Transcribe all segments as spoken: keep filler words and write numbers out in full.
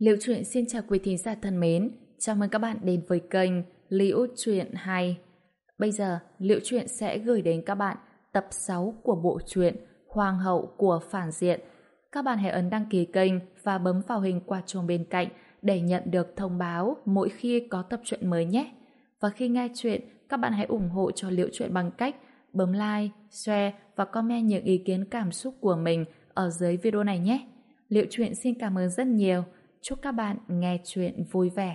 Liễu Chuyện xin chào quý thính giả thân mến, chào mừng các bạn đến với kênh Liễu Chuyện hay. Bây giờ, Liễu Chuyện sẽ gửi đến các bạn tập sáu của bộ truyện Hoàng hậu của phản diện. Các bạn hãy ấn đăng ký kênh và bấm vào hình quả chuông bên cạnh để nhận được thông báo mỗi khi có tập truyện mới nhé. Và khi nghe chuyện, các bạn hãy ủng hộ cho Liễu Chuyện bằng cách bấm like, share và comment những ý kiến cảm xúc của mình ở dưới video này nhé. Liễu Chuyện xin cảm ơn rất nhiều. Chúc các bạn nghe chuyện vui vẻ.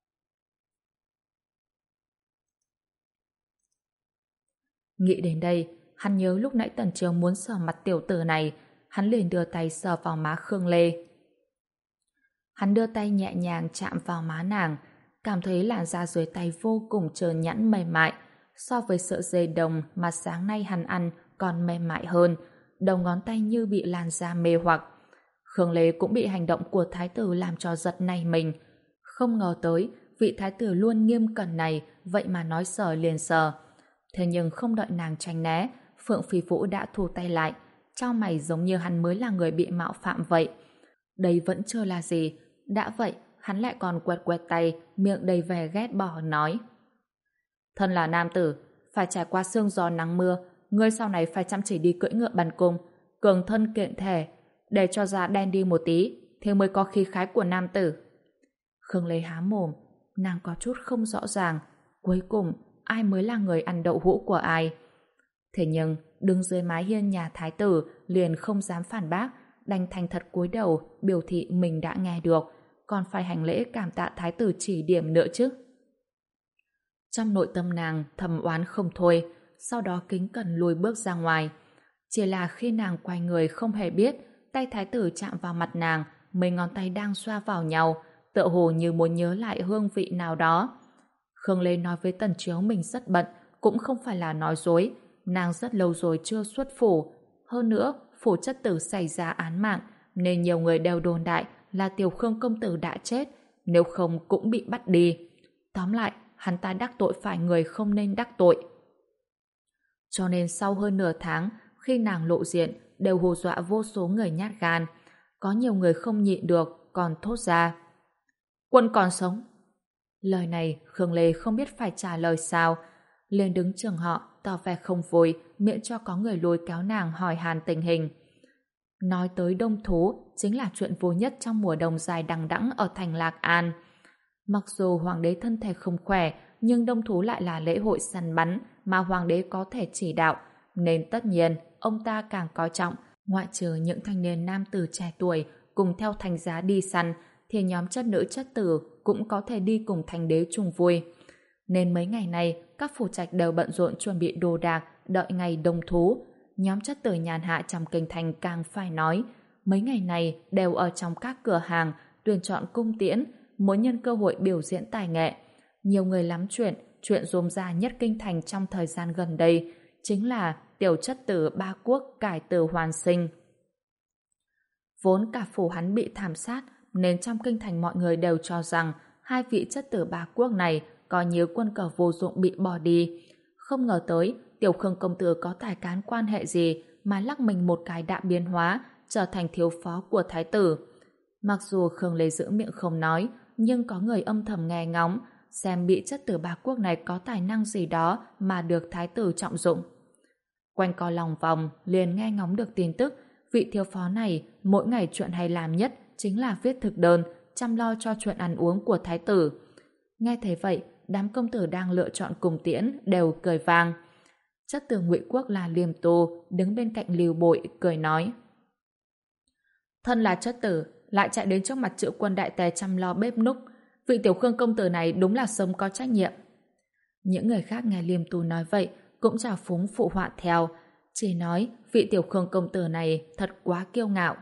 Nghĩ đến đây, hắn nhớ lúc nãy Tần Trường muốn sờ mặt tiểu tử này, hắn liền đưa tay sờ vào má Khương Lê. Hắn đưa tay nhẹ nhàng chạm vào má nàng, cảm thấy làn da dưới tay vô cùng trơn nhẵn mềm mại, so với sợi dây đồng mà sáng nay hắn ăn còn mềm mại hơn, đầu ngón tay như bị làn da mê hoặc. Khương Lê cũng bị hành động của thái tử làm cho giật nảy mình. Không ngờ tới, vị thái tử luôn nghiêm cẩn này vậy mà nói sờ liền sờ. Thế nhưng không đợi nàng tránh né, Phượng Phi Vũ đã thu tay lại, chau mày giống như hắn mới là người bị mạo phạm vậy. Đây vẫn chưa là gì, đã vậy, hắn lại còn quẹt quẹt tay, miệng đầy vẻ ghét bỏ nói. Thân là nam tử, phải trải qua sương gió nắng mưa, ngươi sau này phải chăm chỉ đi cưỡi ngựa bắn cung, cường thân kiện thể, để cho da đen đi một tí, thì mới có khí khái của nam tử. Khương Lê há mồm, nàng có chút không rõ ràng, cuối cùng ai mới là người ăn đậu hũ của ai. Thế nhưng, đứng dưới mái hiên nhà thái tử liền không dám phản bác, đành thành thật cúi đầu, biểu thị mình đã nghe được, còn phải hành lễ cảm tạ thái tử chỉ điểm nữa chứ. Trong nội tâm nàng thầm oán không thôi, sau đó kính cẩn lùi bước ra ngoài. Chỉ là khi nàng quay người không hề biết, tay thái tử chạm vào mặt nàng, mấy ngón tay đang xoa vào nhau, tựa hồ như muốn nhớ lại hương vị nào đó. Khương Lê nói với Tần Chiếu mình rất bận, cũng không phải là nói dối, nàng rất lâu rồi chưa xuất phủ. Hơn nữa, phủ chất tử xảy ra án mạng, nên nhiều người đều đồn đại là Tiểu Khương công tử đã chết, nếu không cũng bị bắt đi. Tóm lại, hắn ta đắc tội phải người không nên đắc tội. Cho nên sau hơn nửa tháng, khi nàng lộ diện, đều hù dọa vô số người nhát gan. Có nhiều người không nhịn được, còn thốt ra. Quân còn sống. Lời này Khương Lê không biết phải trả lời sao, liền đứng chừng họ, tỏ vẻ không vui, miễn cho có người lôi kéo nàng hỏi han tình hình. Nói tới đông thú, chính là chuyện vui nhất trong mùa đông dài đằng đẵng ở thành Lạc An. Mặc dù hoàng đế thân thể không khỏe, nhưng đông thú lại là lễ hội săn bắn mà hoàng đế có thể chỉ đạo, nên tất nhiên ông ta càng coi trọng. Ngoại trừ những thanh niên nam tử trẻ tuổi cùng theo thành giá đi săn, thì nhóm chất nữ chất tử cũng có thể đi cùng thành đế chung vui. Nên mấy ngày này, các phủ trạch đều bận rộn chuẩn bị đồ đạc, đợi ngày đông thú. Nhóm chất tử nhàn hạ trong kinh thành càng phải nói, mấy ngày này đều ở trong các cửa hàng tuyển chọn cung tiễn, muốn nhân cơ hội biểu diễn tài nghệ. Nhiều người lắm chuyện, chuyện rôm ra nhất kinh thành trong thời gian gần đây chính là tiểu chất tử ba quốc cải tử hoàn sinh. Vốn cả phủ hắn bị thảm sát, nên trong kinh thành mọi người đều cho rằng hai vị chất tử ba quốc này coi như quân cờ vô dụng bị bỏ đi. Không ngờ tới, Tiểu Khương công tử có tài cán quan hệ gì mà lắc mình một cái đã biến hóa, trở thành thiếu phó của thái tử. Mặc dù Khương Lê giữ miệng không nói, nhưng có người âm thầm nghe ngóng, xem bị chất tử ba quốc này có tài năng gì đó mà được thái tử trọng dụng. Quanh co lòng vòng, liền nghe ngóng được tin tức, vị thiếu phó này mỗi ngày chuyện hay làm nhất chính là viết thực đơn, chăm lo cho chuyện ăn uống của thái tử. Nghe thấy vậy, đám công tử đang lựa chọn cùng tiễn đều cười vang. Chất tử Ngụy Quốc là Liêm Tô đứng bên cạnh Lưu Bội cười nói: thân là chất tử lại chạy đến trước mặt Chữ Quân đại tề chăm lo bếp núc, vị Tiểu Khương công tử này đúng là sống có trách nhiệm. Những người khác nghe Liêm Tô nói vậy cũng trào phúng phụ họa theo, chỉ nói vị Tiểu Khương công tử này thật quá kiêu ngạo.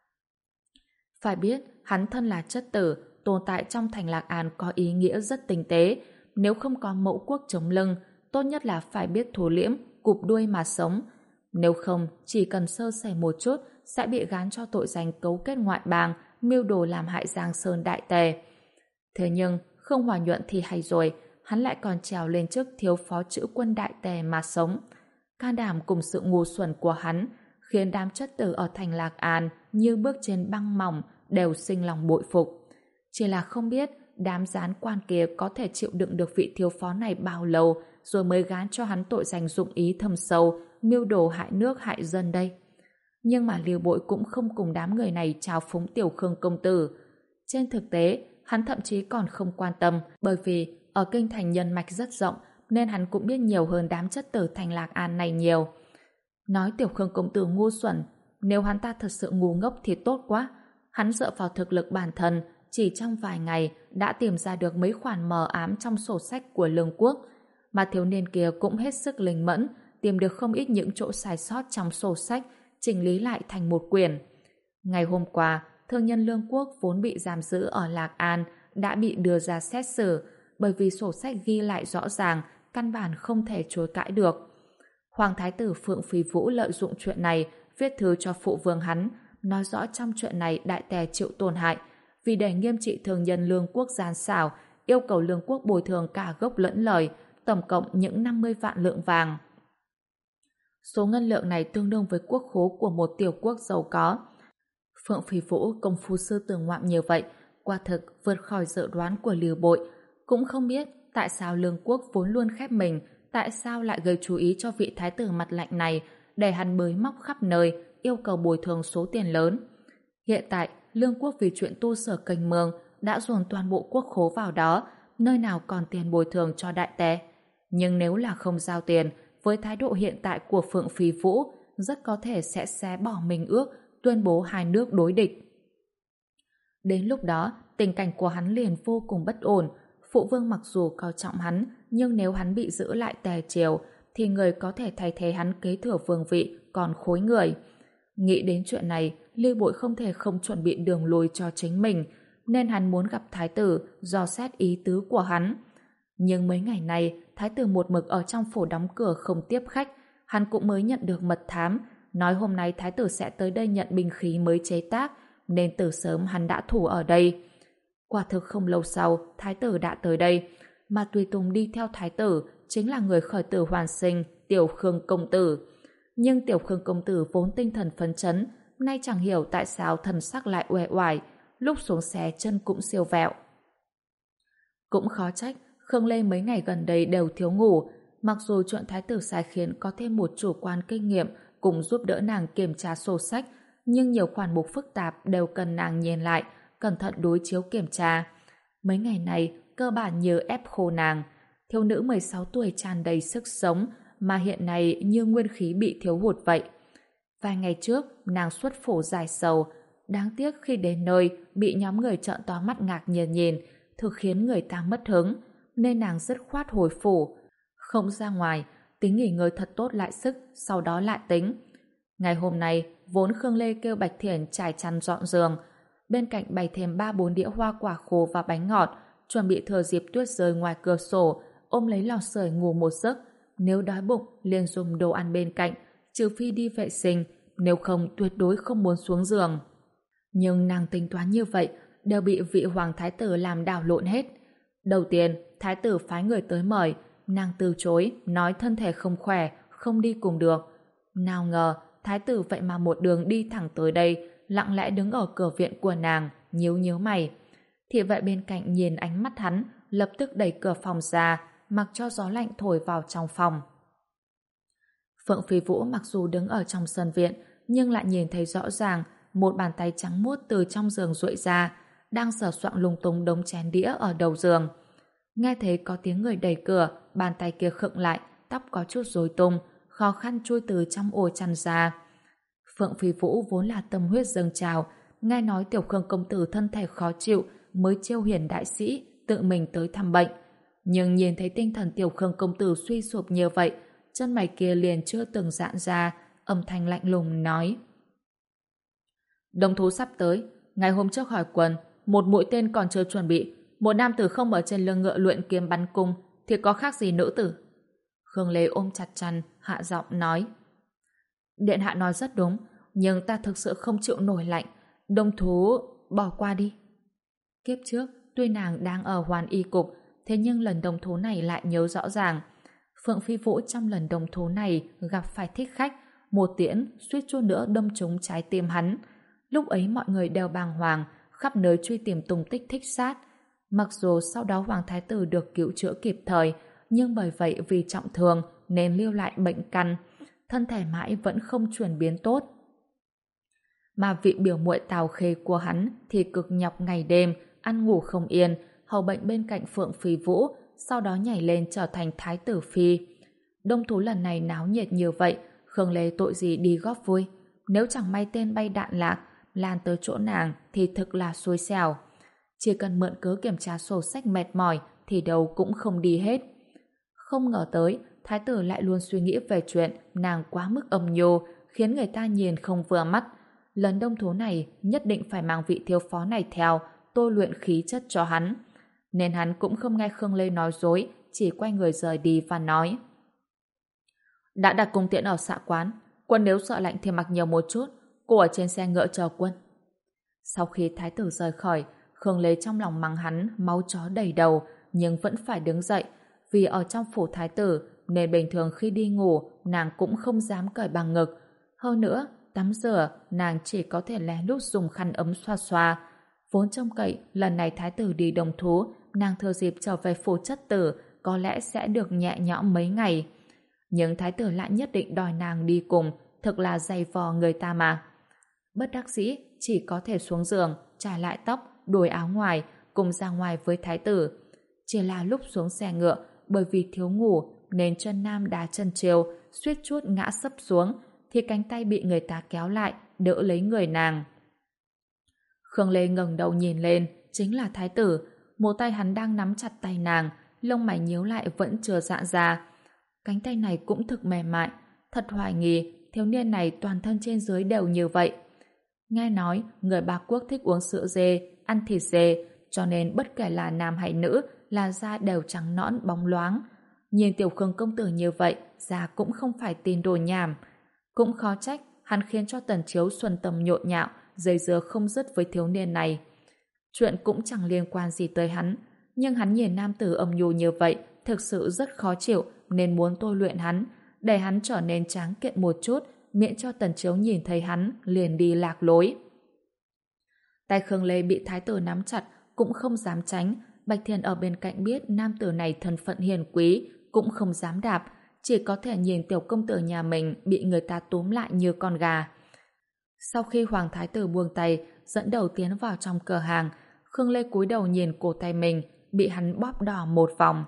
Phải biết hắn thân là chất tử, tồn tại trong thành Lạc An có ý nghĩa rất tinh tế, nếu không có mẫu quốc chống lưng, tốt nhất là phải biết thủ liễm, cụp đuôi mà sống. Nếu không, chỉ cần sơ sẩy một chút sẽ bị gán cho tội danh cấu kết ngoại bang, mưu đồ làm hại Giang Sơn đại tề. Thế nhưng, không hòa nhuận thì hay rồi, hắn lại còn trèo lên chức thiếu phó Chữ Quân đại tề mà sống. Can đảm cùng sự ngu xuẩn của hắn khiến đám chất tử ở thành Lạc An như bước trên băng mỏng đều sinh lòng bội phục. Chỉ là không biết đám gián quan kia có thể chịu đựng được vị thiếu phó này bao lâu rồi mới gán cho hắn tội danh dụng ý thâm sâu, mưu đồ hại nước hại dân đây. Nhưng mà Lưu Bội cũng không cùng đám người này trào phúng Tiểu Khương công tử. Trên thực tế, hắn thậm chí còn không quan tâm, bởi vì ở kinh thành nhân mạch rất rộng nên hắn cũng biết nhiều hơn đám chất tử thành Lạc An này nhiều. Nói Tiểu Khương công tử ngu xuẩn, nếu hắn ta thật sự ngu ngốc thì tốt quá. Hắn dựa vào thực lực bản thân, chỉ trong vài ngày đã tìm ra được mấy khoản mờ ám trong sổ sách của Lương Quốc, mà thiếu niên kia cũng hết sức linh mẫn, tìm được không ít những chỗ sai sót trong sổ sách, chỉnh lý lại thành một quyển. Ngày hôm qua, thương nhân Lương Quốc vốn bị giam giữ ở Lạc An đã bị đưa ra xét xử, bởi vì sổ sách ghi lại rõ ràng, căn bản không thể chối cãi được. Hoàng thái tử Phượng Phi Vũ lợi dụng chuyện này, viết thư cho phụ vương hắn, nói rõ trong chuyện này đại tề chịu tổn hại, vì để nghiêm trị thương nhân Lương Quốc gian xảo, yêu cầu Lương Quốc bồi thường cả gốc lẫn lời, tổng cộng những năm mươi vạn lượng vàng. Số ngân lượng này tương đương với quốc khố của một tiểu quốc giàu có. Phượng Phi Vũ công phu sư tử ngoạm như vậy, quả thực vượt khỏi dự đoán của Lưu Bội. Cũng không biết tại sao Lương Quốc vốn luôn khép mình, tại sao lại gây chú ý cho vị thái tử mặt lạnh này, để hắn bới móc khắp nơi, yêu cầu bồi thường số tiền lớn. Hiện tại, Lương Quốc vì chuyện tu sửa kênh mương đã dồn toàn bộ quốc khố vào đó, nơi nào còn tiền bồi thường cho đại tề. Nhưng nếu là không giao tiền, với thái độ hiện tại của Phượng Phi Vũ, rất có thể sẽ xé bỏ minh ước, tuyên bố hai nước đối địch. Đến lúc đó, tình cảnh của hắn liền vô cùng bất ổn. Phụ vương mặc dù coi trọng hắn, nhưng nếu hắn bị giữ lại tề triều, thì người có thể thay thế hắn kế thừa vương vị còn khối người. Nghĩ đến chuyện này, Lưu Bội không thể không chuẩn bị đường lùi cho chính mình, nên hắn muốn gặp thái tử, dò xét ý tứ của hắn. Nhưng mấy ngày nay, thái tử một mực ở trong phủ đóng cửa không tiếp khách, hắn cũng mới nhận được mật thám, nói hôm nay thái tử sẽ tới đây nhận binh khí mới chế tác, nên từ sớm hắn đã thủ ở đây. Quả thực không lâu sau, thái tử đã tới đây, mà tùy tùng đi theo thái tử chính là người khởi tử hoàn sinh, Tiểu Khương công tử. Nhưng Tiểu Khương công tử vốn tinh thần phấn chấn, nay chẳng hiểu tại sao thần sắc lại uể oải, lúc xuống xe chân cũng siêu vẹo. Cũng khó trách, Khương Lê mấy ngày gần đây đều thiếu ngủ, mặc dù chuyện thái tử sai khiến có thêm một chủ quan kinh nghiệm cùng giúp đỡ nàng kiểm tra sổ sách, nhưng nhiều khoản mục phức tạp đều cần nàng nhìn lại, cẩn thận đối chiếu kiểm tra. Mấy ngày này, cơ bản như ép khô nàng. Thiếu nữ mười sáu tuổi tràn đầy sức sống, mà hiện nay như nguyên khí bị thiếu hụt vậy. Vài ngày trước, nàng xuất phủ giải sầu. Đáng tiếc khi đến nơi, bị nhóm người trợn to mắt ngạc nhiên nhìn, thực khiến người ta mất hứng, nên nàng dứt khoát hồi phủ. Không ra ngoài, tính nghỉ ngơi thật tốt lại sức, sau đó lại tính. Ngày hôm nay, vốn Khương Lê kêu Bạch Thiển trải chăn dọn giường, bên cạnh bày thêm ba bốn đĩa hoa quả khô và bánh ngọt, chuẩn bị thừa dịp tuyết rơi ngoài cửa sổ, ôm lấy lò sưởi ngủ một giấc. Nếu đói bụng, liền dùng đồ ăn bên cạnh, trừ phi đi vệ sinh, nếu không tuyệt đối không muốn xuống giường. Nhưng nàng tính toán như vậy, đều bị vị hoàng thái tử làm đảo lộn hết. Đầu tiên, thái tử phái người tới mời, nàng từ chối, nói thân thể không khỏe, không đi cùng được. Nào ngờ, thái tử vậy mà một đường đi thẳng tới đây, lặng lẽ đứng ở cửa viện của nàng, nhíu nhíu mày. Thị vệ bên cạnh nhìn ánh mắt hắn, lập tức đẩy cửa phòng ra, mặc cho gió lạnh thổi vào trong phòng. Phượng Phi Vũ mặc dù đứng ở trong sân viện, nhưng lại nhìn thấy rõ ràng một bàn tay trắng muốt từ trong giường duỗi ra, đang sờ soạng lung tung đống chén đĩa ở đầu giường. Nghe thấy có tiếng người đẩy cửa, bàn tay kia khựng lại, tóc có chút rối tung, khó khăn chui từ trong ổ chăn ra. Phượng Phi Vũ vốn là tâm huyết dâng trào, nghe nói Tiểu Khương công tử thân thể khó chịu mới chiêu hiền đại sĩ tự mình tới thăm bệnh. Nhưng nhìn thấy tinh thần Tiểu Khương công tử suy sụp như vậy, chân mày kia liền chưa từng giãn ra, âm thanh lạnh lùng nói: Đồng thú sắp tới, ngày hôm trước hỏi quân, một mũi tên còn chưa chuẩn bị, một nam tử không ở trên lưng ngựa luyện kiếm bắn cung thì có khác gì nữ tử. Khương Lê ôm chặt chăn, hạ giọng nói: Điện hạ nói rất đúng, nhưng ta thực sự không chịu nổi lạnh, đồng thú bỏ qua đi. Kiếp trước, tuy nàng đang ở Hoàn Y cục, thế nhưng lần đồng thú này lại nhớ rõ ràng. Phượng Phi Vũ trong lần đồng thú này gặp phải thích khách, một tiễn suýt chút nữa đâm trúng trái tim hắn. Lúc ấy mọi người đều bàng hoàng, khắp nơi truy tìm tung tích Thích Sát. Mặc dù sau đó Hoàng Thái Tử được cứu chữa kịp thời, nhưng bởi vậy vì trọng thương nên lưu lại bệnh căn, thân thể mãi vẫn không chuyển biến tốt. Mà vị biểu muội Tào Khê của hắn thì cực nhọc ngày đêm, ăn ngủ không yên, hầu bệnh bên cạnh Phượng Phi Vũ, sau đó nhảy lên trở thành Thái Tử Phi. Đông thú lần này náo nhiệt như vậy, Khương Lê tội gì đi góp vui. Nếu chẳng may tên bay đạn lạc, lan tới chỗ nàng thì thực là xui xẻo. Chỉ cần mượn cớ kiểm tra sổ sách mệt mỏi thì đâu cũng không đi hết. Không ngờ tới, Thái tử lại luôn suy nghĩ về chuyện nàng quá mức âm nhu, khiến người ta nhìn không vừa mắt. Lần đông thú này nhất định phải mang vị thiếu phó này theo, tôi luyện khí chất cho hắn. Nên hắn cũng không nghe Khương Lê nói dối, chỉ quay người rời đi và nói: đã đặt cung tiễn ở xạ quán, quân nếu sợ lạnh thì mặc nhiều một chút, cô ở trên xe ngựa chờ quân. Sau khi thái tử rời khỏi, Khương Lê trong lòng mắng hắn máu chó đầy đầu, nhưng vẫn phải đứng dậy, vì ở trong phủ thái tử nên bình thường khi đi ngủ nàng cũng không dám cởi bằng ngực. Hơn nữa, tắm rửa nàng chỉ có thể lén lút dùng khăn ấm xoa xoa. Vốn trông cậy lần này thái tử đi đồng thú, nàng thừa dịp trở về phủ chất tử có lẽ sẽ được nhẹ nhõm mấy ngày. Nhưng thái tử lại nhất định đòi nàng đi cùng, thực là dày vò người ta mà. Bất đắc dĩ, chỉ có thể xuống giường, trải lại tóc, đổi áo ngoài, cùng ra ngoài với thái tử. Chỉ là lúc xuống xe ngựa, bởi vì thiếu ngủ nên chân nam đá chân trêu, suýt chút ngã sấp xuống, thì cánh tay bị người ta kéo lại, đỡ lấy người nàng. Khương Lê ngẩng đầu nhìn lên, chính là thái tử. Một tay hắn đang nắm chặt tay nàng, lông mày nhíu lại vẫn chưa giãn ra. Cánh tay này cũng thực mềm mại, thật hoài nghi thiếu niên này toàn thân trên dưới đều như vậy. Nghe nói người Ba Quốc thích uống sữa dê, ăn thịt dê, cho nên bất kể là nam hay nữ, là da đều trắng nõn bóng loáng. Nhìn tiểu Khương công tử như vậy, da cũng không phải tin đồn nhảm. Cũng khó trách hắn khiến cho Tần Chiếu xuân tâm nhộn nhạo, dây dưa không dứt với thiếu niên này. Chuyện cũng chẳng liên quan gì tới hắn, nhưng hắn nhìn nam tử âm nhu như vậy thực sự rất khó chịu, nên muốn tôi luyện hắn, để hắn trở nên tráng kiện một chút, miễn cho Tần Chiếu nhìn thấy hắn liền đi lạc lối. Tay Khương Lê bị thái tử nắm chặt, cũng không dám tránh. Bạch Thiền ở bên cạnh biết nam tử này thân phận hiền quý, cũng không dám đạp, chỉ có thể nhìn tiểu công tử nhà mình bị người ta túm lại như con gà. Sau khi hoàng thái tử buông tay, dẫn đầu tiến vào trong cửa hàng, Khương Lê cúi đầu nhìn cổ tay mình, bị hắn bóp đỏ một vòng.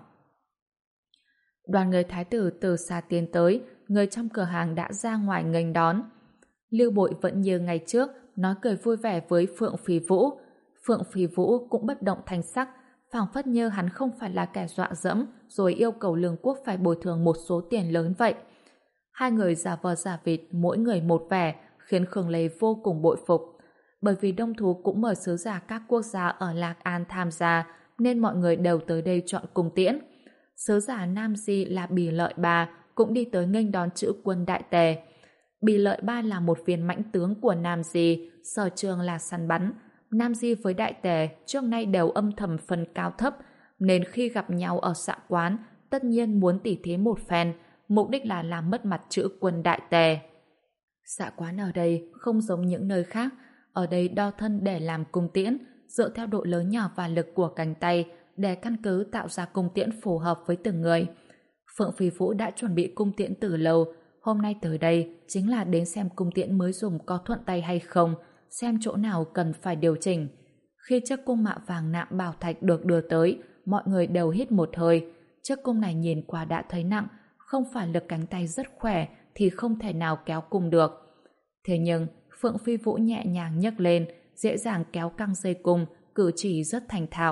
Đoàn người thái tử từ xa tiến tới, người trong cửa hàng đã ra ngoài nghênh đón. Lưu Bội vẫn như ngày trước, nói cười vui vẻ với Phượng Phi Vũ. Phượng Phi Vũ cũng bất động thanh sắc, phảng phất như hắn không phải là kẻ dọa dẫm rồi yêu cầu Lương Quốc phải bồi thường một số tiền lớn vậy. Hai người giả vờ giả vịt, mỗi người một vẻ, khiến Khương Lê vô cùng bội phục. Bởi vì Đông Thú cũng mời sứ giả các quốc gia ở Lạc An tham gia, nên mọi người đều tới đây chọn cung tiễn. Sứ giả Nam Di là Bì Lợi Ba cũng đi tới nghênh đón chữ quân Đại Tề. Bì Lợi Ba là một viên mãnh tướng của Nam Di, sở trường là săn bắn. Nam Di với Đại Tề trước nay đều âm thầm phân cao thấp, nên khi gặp nhau ở xạ quán, tất nhiên muốn tỉ thí một phen, mục đích là làm mất mặt chữ quân Đại Tề. Xạ quán ở đây không giống những nơi khác, ở đây đo thân để làm cung tiễn, dựa theo độ lớn nhỏ và lực của cánh tay để căn cứ tạo ra cung tiễn phù hợp với từng người. Phượng Phi Vũ đã chuẩn bị cung tiễn từ lâu, hôm nay tới đây chính là đến xem cung tiễn mới dùng có thuận tay hay không, xem chỗ nào cần phải điều chỉnh. Khi chiếc cung mạ vàng nạm bảo thạch được đưa tới, mọi người đều hít một hơi. Chiếc cung này nhìn qua đã thấy nặng, không phải lực cánh tay rất khỏe thì không thể nào kéo cung được. Thế nhưng Phượng Phi Vũ nhẹ nhàng nhấc lên, dễ dàng kéo căng dây cung, cử chỉ rất thành thạo.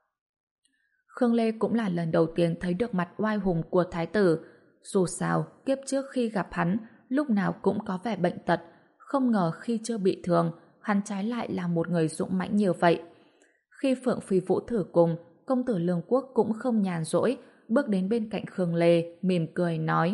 Khương Lê cũng là lần đầu tiên thấy được mặt oai hùng của thái tử. Dù sao, kiếp trước khi gặp hắn, lúc nào cũng có vẻ bệnh tật, không ngờ khi chưa bị thương, hắn trái lại là một người dũng mãnh như vậy. Khi Phượng Phi Vũ thử cung, công tử Lương Quốc cũng không nhàn rỗi, bước đến bên cạnh Khương Lê, mỉm cười nói: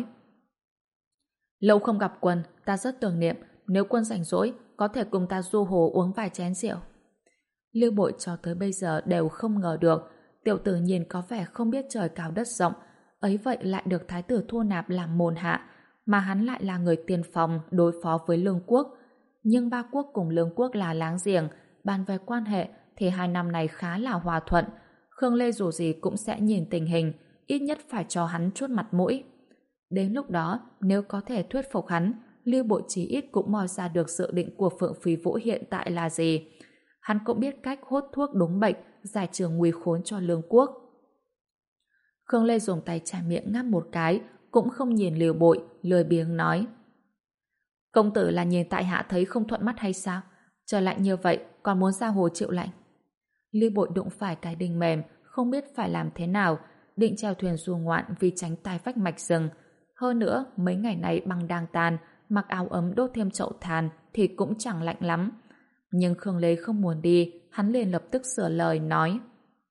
lâu không gặp quân, ta rất tưởng niệm, nếu quân rảnh rỗi, có thể cùng ta du hồ uống vài chén rượu. Lưu Bội cho tới bây giờ đều không ngờ được, tiểu tử nhìn có vẻ không biết trời cao đất rộng, ấy vậy lại được thái tử thu nạp làm môn hạ, mà hắn lại là người tiên phong đối phó với Lương Quốc. Nhưng Ba Quốc cùng Lương Quốc là láng giềng, bàn về quan hệ thì hai năm này khá là hòa thuận. Khương Lê dù gì cũng sẽ nhìn tình hình, ít nhất phải cho hắn chút mặt mũi. Đến lúc đó, nếu có thể thuyết phục hắn, Lưu Bội chí ít cũng moi ra được dự định của Phượng Phi Vũ hiện tại là gì. Hắn cũng biết cách hốt thuốc đúng bệnh, giải trừ nguy khốn cho Lương Quốc. Khương Lê dùng tay chà miệng ngáp một cái, cũng không nhìn Lưu Bội, lười biếng nói: công tử là nhìn tại hạ thấy không thuận mắt hay sao? Trời lạnh như vậy, còn muốn ra hồ chịu lạnh. Lưu Bội đụng phải cái đinh mềm, không biết phải làm thế nào, định chèo thuyền du ngoạn vì tránh tai vách mạch rừng. Hơn nữa, mấy ngày này băng đang tan, mặc áo ấm đốt thêm chậu than thì cũng chẳng lạnh lắm. Nhưng Khương Lê không muốn đi, hắn liền lập tức sửa lời nói: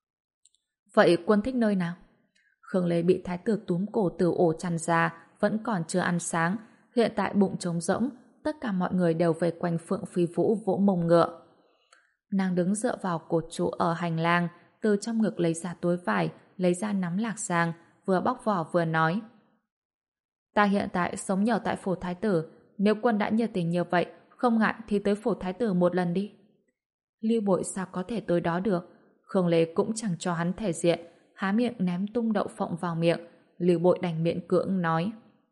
vậy quân thích nơi nào? Khương Lê bị thái tử túm cổ từ ổ chăn ra, vẫn còn chưa ăn sáng, hiện tại bụng trống rỗng, tất cả mọi người đều về quanh Phượng Phi Vũ vỗ mông ngựa. Nàng đứng dựa vào cột trụ ở hành lang, từ trong ngực lấy ra túi vải, lấy ra nắm lạc giang, vừa bóc vỏ vừa nói: ta hiện tại sống nhờ tại phủ thái tử, nếu quân đã nhiệt tình như vậy, không ngại thì tới phủ thái tử một lần đi. Lưu Bội sao có thể tới đó được? Khương Lê cũng chẳng cho hắn thể diện, há miệng ném tung đậu phộng vào miệng. Lưu Bội đành miệng cưỡng nói: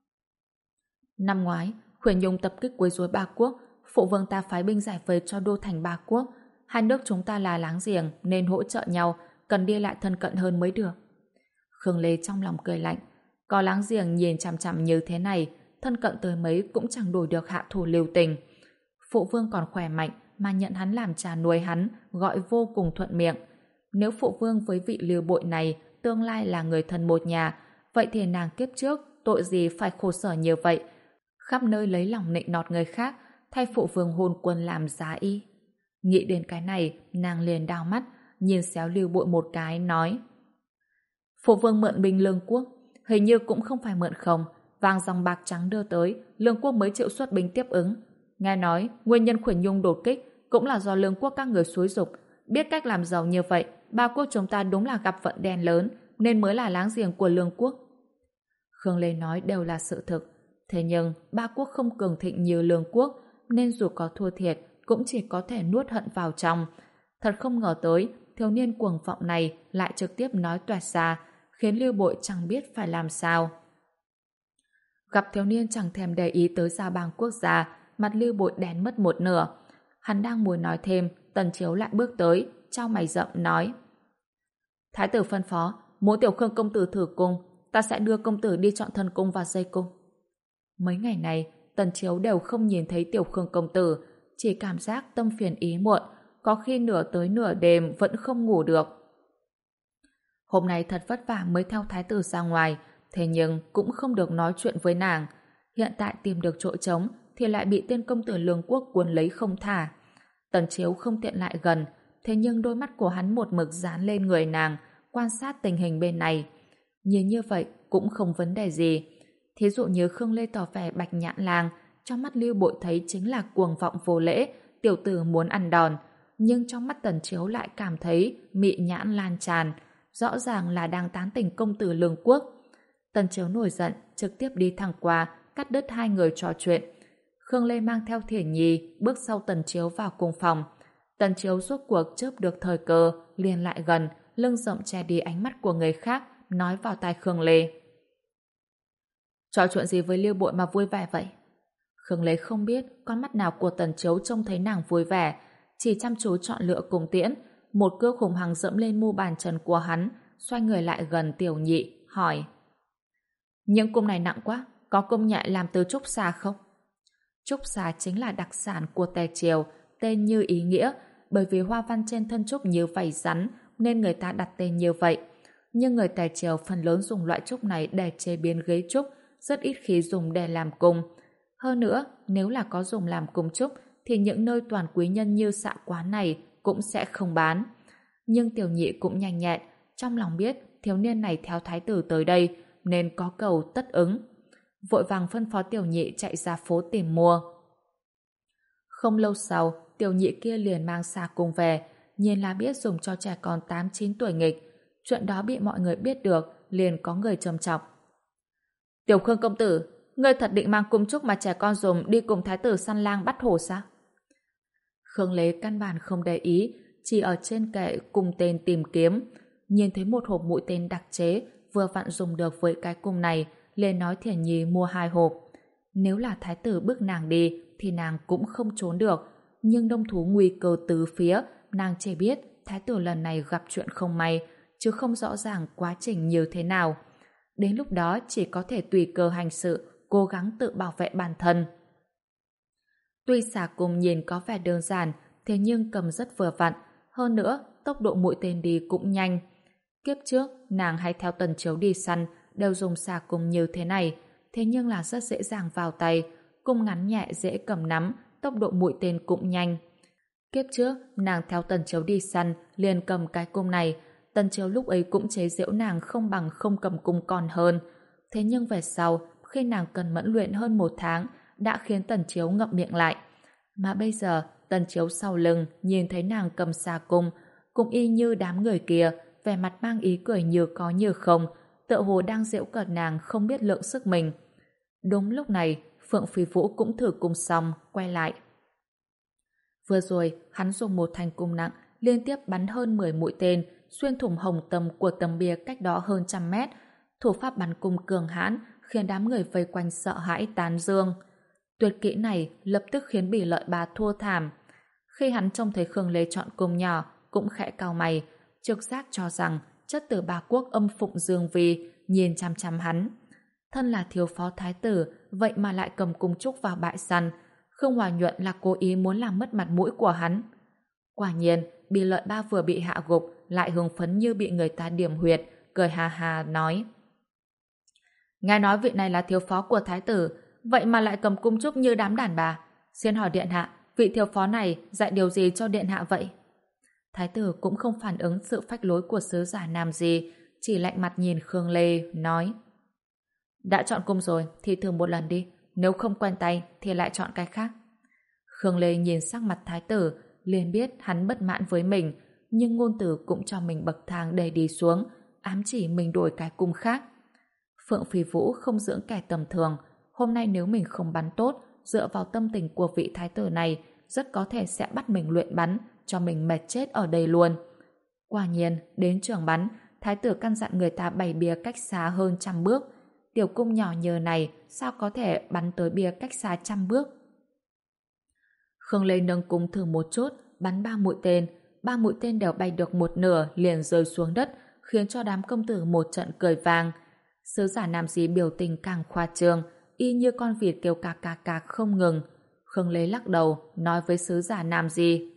năm ngoái, Khuyển Nhung tập kích quấy rối Ba Quốc, phụ vương ta phái binh giải vây cho đô thành Ba Quốc. Hai nước chúng ta là láng giềng nên hỗ trợ nhau, cần đi lại thân cận hơn mới được. Khương Lê trong lòng cười lạnh, có láng giềng nhìn chằm chằm như thế này, thân cận tới mấy cũng chẳng đổi được hạ thủ lưu tình. Phụ vương còn khỏe mạnh mà nhận hắn làm trà nuôi hắn, gọi vô cùng thuận miệng. Nếu phụ vương với vị Lưu Bội này tương lai là người thân một nhà, vậy thì nàng kiếp trước tội gì phải khổ sở như vậy, khắp nơi lấy lòng nịnh nọt người khác, thay phụ vương hôn quân làm giá y. Nghĩ đến cái này, nàng liền đau mắt, nhìn xéo Lưu Bội một cái, nói: phụ vương mượn binh Lương Quốc, hình như cũng không phải mượn không, vàng dòng bạc trắng đưa tới, Lương Quốc mới chịu xuất binh tiếp ứng. Nghe nói, nguyên nhân Khuyển Nhung đột kích cũng là do Lương Quốc các người xúi giục, biết cách làm giàu như vậy, Ba Quốc chúng ta đúng là gặp vận đen lớn, nên mới là láng giềng của Lương Quốc. Khương Lê nói đều là sự thực, thế nhưng Ba Quốc không cường thịnh như Lương Quốc, nên dù có thua thiệt cũng chỉ có thể nuốt hận vào trong. Thật không ngờ tới, thiếu niên cuồng vọng này lại trực tiếp nói toẹt ra, khiến Lưu Bội chẳng biết phải làm sao. Gặp thiếu niên chẳng thèm để ý tới gia bang quốc gia, mặt Lưu Bội đen mất một nửa. Hắn đang muốn nói thêm, Tần Chiếu lại bước tới, chau mày rậm nói: thái tử phân phó, muốn tiểu Khương công tử thử cung, ta sẽ đưa công tử đi chọn thân cung và dây cung. Mấy ngày này, Tần Chiếu đều không nhìn thấy tiểu Khương công tử, chỉ cảm giác tâm phiền ý muộn, có khi nửa tới nửa đêm vẫn không ngủ được. Hôm nay thật vất vả mới theo thái tử ra ngoài, thế nhưng cũng không được nói chuyện với nàng. Hiện tại tìm được chỗ trống thì lại bị tên công tử Lương Quốc cuốn lấy không thả. Tần Chiếu không tiện lại gần, thế nhưng đôi mắt của hắn một mực dán lên người nàng, quan sát tình hình bên này. Nhìn như vậy cũng không vấn đề gì. Thí dụ như Khương Lê tỏ vẻ bạch nhãn lang, trong mắt Lưu Bội thấy chính là cuồng vọng vô lễ, tiểu tử muốn ăn đòn, nhưng trong mắt Tần Chiếu lại cảm thấy mị nhãn lan tràn, rõ ràng là đang tán tỉnh công tử Lương Quốc. Tần Chiếu nổi giận, trực tiếp đi thẳng qua, cắt đứt hai người trò chuyện. Khương Lê mang theo Thiển Nhi bước sau Tần Chiếu vào cung phòng. Tần Chiếu rốt cuộc chớp được thời cơ, liền lại gần, lưng rộng che đi ánh mắt của người khác, nói vào tai Khương Lê: trò chuyện gì với Lưu Bội mà vui vẻ vậy? Khương Lê không biết con mắt nào của Tần Chiếu trông thấy nàng vui vẻ, chỉ chăm chú chọn lựa cung tiễn. Một cước hùng hăng dẫm lên mu bàn chân của hắn, xoay người lại gần Tiểu Nhị, hỏi: những cung này nặng quá, có cung nhại làm từ trúc xà không? Trúc xà chính là đặc sản của Tề Triều, tên như ý nghĩa, bởi vì hoa văn trên thân trúc như vảy rắn nên người ta đặt tên như vậy. Nhưng người Tề Triều phần lớn dùng loại trúc này để chế biến ghế trúc, rất ít khi dùng để làm cung. Hơn nữa, nếu là có dùng làm cung trúc thì những nơi toàn quý nhân như Xạ Quán này cũng sẽ không bán. Nhưng Tiểu Nhị cũng nhanh nhẹn, trong lòng biết thiếu niên này theo thái tử tới đây nên có cầu tất ứng. Vội vàng phân phó Tiểu Nhị chạy ra phố tìm mua. Không lâu sau, Tiểu Nhị kia liền mang xà cung về, nhìn là biết dùng cho trẻ con tám chín tuổi nghịch. Chuyện đó bị mọi người biết được, liền có người trầm chọc: Tiểu Khương công tử, ngươi thật định mang cung trúc mà trẻ con dùng đi cùng thái tử săn lang bắt hổ sao? Khương Lê căn bản không để ý, chỉ ở trên kệ cung tên tìm kiếm. Nhìn thấy một hộp mũi tên đặc chế vừa vặn dùng được với cái cung này, liền nói Thiển Nhi mua hai hộp. Nếu là thái tử bức nàng đi thì nàng cũng không trốn được, nhưng đông thú nguy cơ tứ phía, nàng chỉ biết thái tử lần này gặp chuyện không may, chứ không rõ ràng quá trình như thế nào. Đến lúc đó chỉ có thể tùy cơ hành sự, cố gắng tự bảo vệ bản thân. Tuy xà cung nhìn có vẻ đơn giản, thế nhưng cầm rất vừa vặn, hơn nữa tốc độ mũi tên đi cũng nhanh. Kiếp trước, nàng hay theo Tần Chiếu đi săn, đều dùng xà cung như thế này, thế nhưng là rất dễ dàng vào tay, cung ngắn nhẹ dễ cầm nắm, tốc độ mũi tên cũng nhanh. Kiếp trước, nàng theo Tần Chiếu đi săn, liền cầm cái cung này, Tần Chiếu lúc ấy cũng chế giễu nàng không bằng không cầm cung còn hơn. Thế nhưng về sau, khi nàng cần mẫn luyện hơn một tháng, đã khiến Tần Chiếu ngậm miệng lại. Mà bây giờ, Tần Chiếu sau lưng nhìn thấy nàng cầm xà cung, cũng y như đám người kia, vẻ mặt mang ý cười như có như không, tựa hồ đang giễu cợt nàng không biết lượng sức mình. Đúng lúc này, Phượng Phi Vũ cũng thử cung xong, quay lại. Vừa rồi, hắn dùng một thanh cung nặng, liên tiếp bắn hơn mười mũi tên, xuyên thủng hồng tâm của tấm bia cách đó hơn trăm mét. Thủ pháp bắn cung cường hãn, khiến đám người vây quanh sợ hãi tán dương. Tuyệt kỹ này lập tức khiến Bỉ Lợi Bá thua thảm. Khi hắn trông thấy Khương Lê chọn cung nhỏ, cũng khẽ cau mày, trực giác cho rằng chất tử Bá Quốc âm phụng Dương Vi nhìn chăm chăm hắn. Thân là thiếu phó thái tử, vậy mà lại cầm cung trúc vào bãi săn. Khương Hòa Nhuận là cố ý muốn làm mất mặt mũi của hắn. Quả nhiên, Bỉ Lợi Ba vừa bị hạ gục, lại hưng phấn như bị người ta điểm huyệt, cười hà hà nói: Nghe nói vị này là thiếu phó của thái tử, vậy mà lại cầm cung trúc như đám đàn bà. Xin hỏi điện hạ, vị thiếu phó này dạy điều gì cho điện hạ vậy? Thái tử cũng không phản ứng sự phách lối của sứ giả nam gì, chỉ lạnh mặt nhìn Khương Lê, nói: Đã chọn cung rồi thì thử một lần đi, nếu không quen tay thì lại chọn cái khác. Khương Lê nhìn sắc mặt thái tử, liền biết hắn bất mãn với mình, nhưng ngôn từ cũng cho mình bậc thang để đi xuống, ám chỉ mình đổi cái cung khác. Phượng Phi Vũ không dưỡng kẻ tầm thường, hôm nay nếu mình không bắn tốt, dựa vào tâm tình của vị thái tử này, rất có thể sẽ bắt mình luyện bắn, cho mình mệt chết ở đây luôn. Quả nhiên, đến trường bắn, thái tử căn dặn người ta bày bia cách xa hơn trăm bước. Tiểu cung nhỏ nhờ này sao có thể bắn tới bia cách xa trăm bước? Khương Lê nâng cung thử một chút, bắn ba mũi tên, ba mũi tên đều bay được một nửa liền rơi xuống đất, khiến cho đám công tử một trận cười vang. Sứ giả nam dí biểu tình càng khoa trương, y như con vịt kêu cà cà cà không ngừng. Khương Lê lắc đầu, nói với sứ giả nam dí: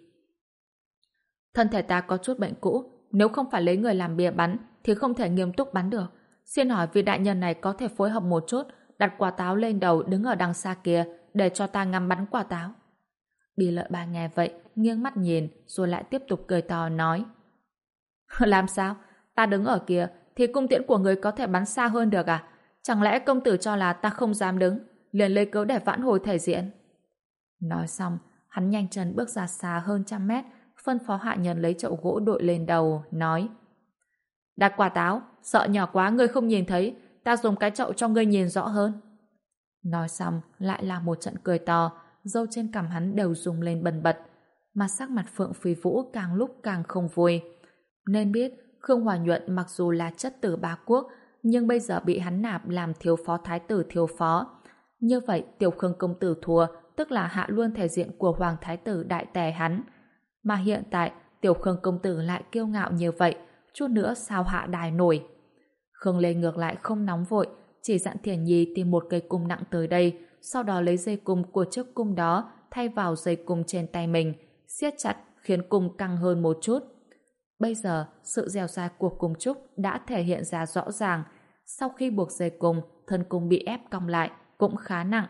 Thân thể ta có chút bệnh cũ, nếu không phải lấy người làm bia bắn thì không thể nghiêm túc bắn được. Xin hỏi vị đại nhân này có thể phối hợp một chút, đặt quả táo lên đầu đứng ở đằng xa kia để cho ta ngắm bắn quả táo. Bỉ Lợi Ba nghe vậy, nghiêng mắt nhìn rồi lại tiếp tục cười to nói: Làm sao? Ta đứng ở kia thì cung tiễn của người có thể bắn xa hơn được à? Chẳng lẽ công tử cho là ta không dám đứng, liền lấy cớ để vãn hồi thể diện? Nói xong, hắn nhanh chân bước ra xa hơn trăm mét, phân phó hạ nhân lấy chậu gỗ đội lên đầu, nói: Đặt quả táo, sợ nhỏ quá ngươi không nhìn thấy, ta dùng cái chậu cho ngươi nhìn rõ hơn. Nói xong, lại là một trận cười to, râu trên cằm hắn đều rung lên bần bật, mà sắc mặt Phượng Phi Vũ càng lúc càng không vui. Nên biết, Khương Hòa Nhuận mặc dù là chất tử Bá Quốc, nhưng bây giờ bị hắn nạp làm thiếu phó thái tử thiếu phó. Như vậy, tiểu Khương công tử thua, tức là hạ luôn thể diện của hoàng thái tử đại tề hắn. Mà hiện tại, tiểu Khương công tử lại kiêu ngạo như vậy, chút nữa sao hạ đài nổi. Khương Lê ngược lại không nóng vội, chỉ dặn Thiển Nhi tìm một cây cung nặng tới đây, sau đó lấy dây cung của chiếc cung đó thay vào dây cung trên tay mình, siết chặt khiến cung căng hơn một chút. Bây giờ, sự dẻo dai của cung trúc đã thể hiện ra rõ ràng. Sau khi buộc dây cung, thân cung bị ép cong lại, cũng khá nặng.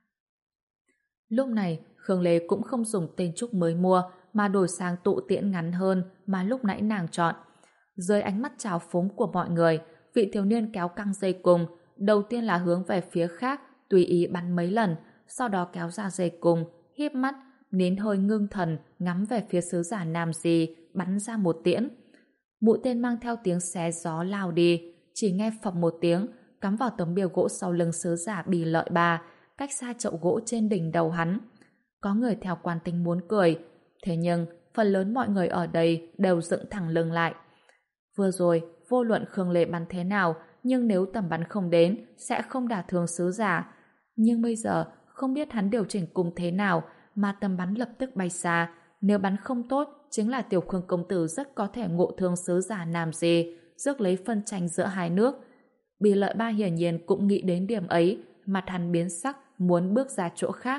Lúc này, Khương Lê cũng không dùng tên trúc mới mua, mà đổi sang tụ tiễn ngắn hơn mà lúc nãy nàng chọn. Dưới ánh mắt trào phúng của mọi người, vị thiếu niên kéo căng dây cung, đầu tiên là hướng về phía khác, tùy ý bắn mấy lần, sau đó kéo ra dây cung, híp mắt, nín hơi ngưng thần, ngắm về phía sứ giả nam di, bắn ra một tiễn. Mũi tên mang theo tiếng xé gió lao đi, chỉ nghe phập một tiếng, cắm vào tấm bia gỗ sau lưng sứ giả Bỉ Lợi Ba, cách xa chậu gỗ trên đỉnh đầu hắn. Có người theo quan tính muốn cười, Thế nhưng, phần lớn mọi người ở đây đều dựng thẳng lưng lại. Vừa rồi, vô luận Khương Lê bắn thế nào, nhưng nếu tầm bắn không đến, sẽ không đả thương sứ giả. Nhưng bây giờ, không biết hắn điều chỉnh cung thế nào, mà tầm bắn lập tức bay xa. Nếu bắn không tốt, chính là Tiểu Khương công tử rất có thể ngộ thương sứ giả Nam Di, rước lấy phân tranh giữa hai nước. Bì Lợi Ba hiển nhiên cũng nghĩ đến điểm ấy, mặt hắn biến sắc, muốn bước ra chỗ khác.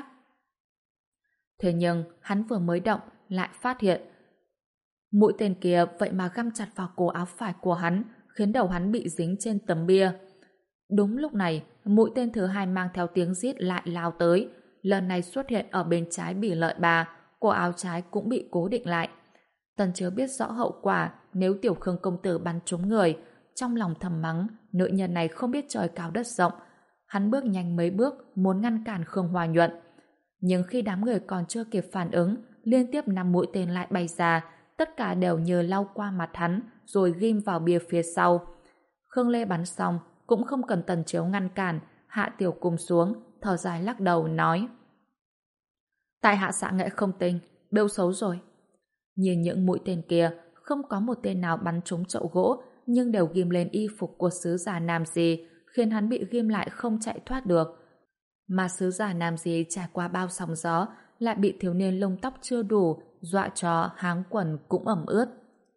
Thế nhưng, hắn vừa mới động, lại phát hiện mũi tên kia vậy mà găm chặt vào cổ áo phải của hắn, khiến đầu hắn bị dính trên tấm bia. Đúng lúc này, mũi tên thứ hai mang theo tiếng rít lại lao tới, lần này xuất hiện ở bên trái Bỉ Lợi Ba, cổ áo trái cũng bị cố định lại. Tần Chiếu biết rõ hậu quả nếu Tiểu Khương công tử bắn trúng người, trong lòng thầm mắng, nữ nhân này không biết trời cao đất rộng. Hắn bước nhanh mấy bước, muốn ngăn cản Khương Hoa Nhuận. Nhưng khi đám người còn chưa kịp phản ứng, liên tiếp năm mũi tên lại bay ra, tất cả đều nhờ lau qua mặt hắn, rồi ghim vào bia phía sau. Khương Lê bắn xong, cũng không cần Tần Chiếu ngăn cản, hạ tiểu cung xuống, thở dài lắc đầu, nói: tại hạ xạ nghệ không tinh, bêu xấu rồi. Nhìn những mũi tên kia, không có một tên nào bắn trúng chậu gỗ, nhưng đều ghim lên y phục của sứ giả Nam Di, khiến hắn bị ghim lại không chạy thoát được. Mà sứ giả Nam Di trải qua bao sóng gió, lại bị thiếu niên lông tóc chưa đủ, dọa cho háng quần cũng ẩm ướt.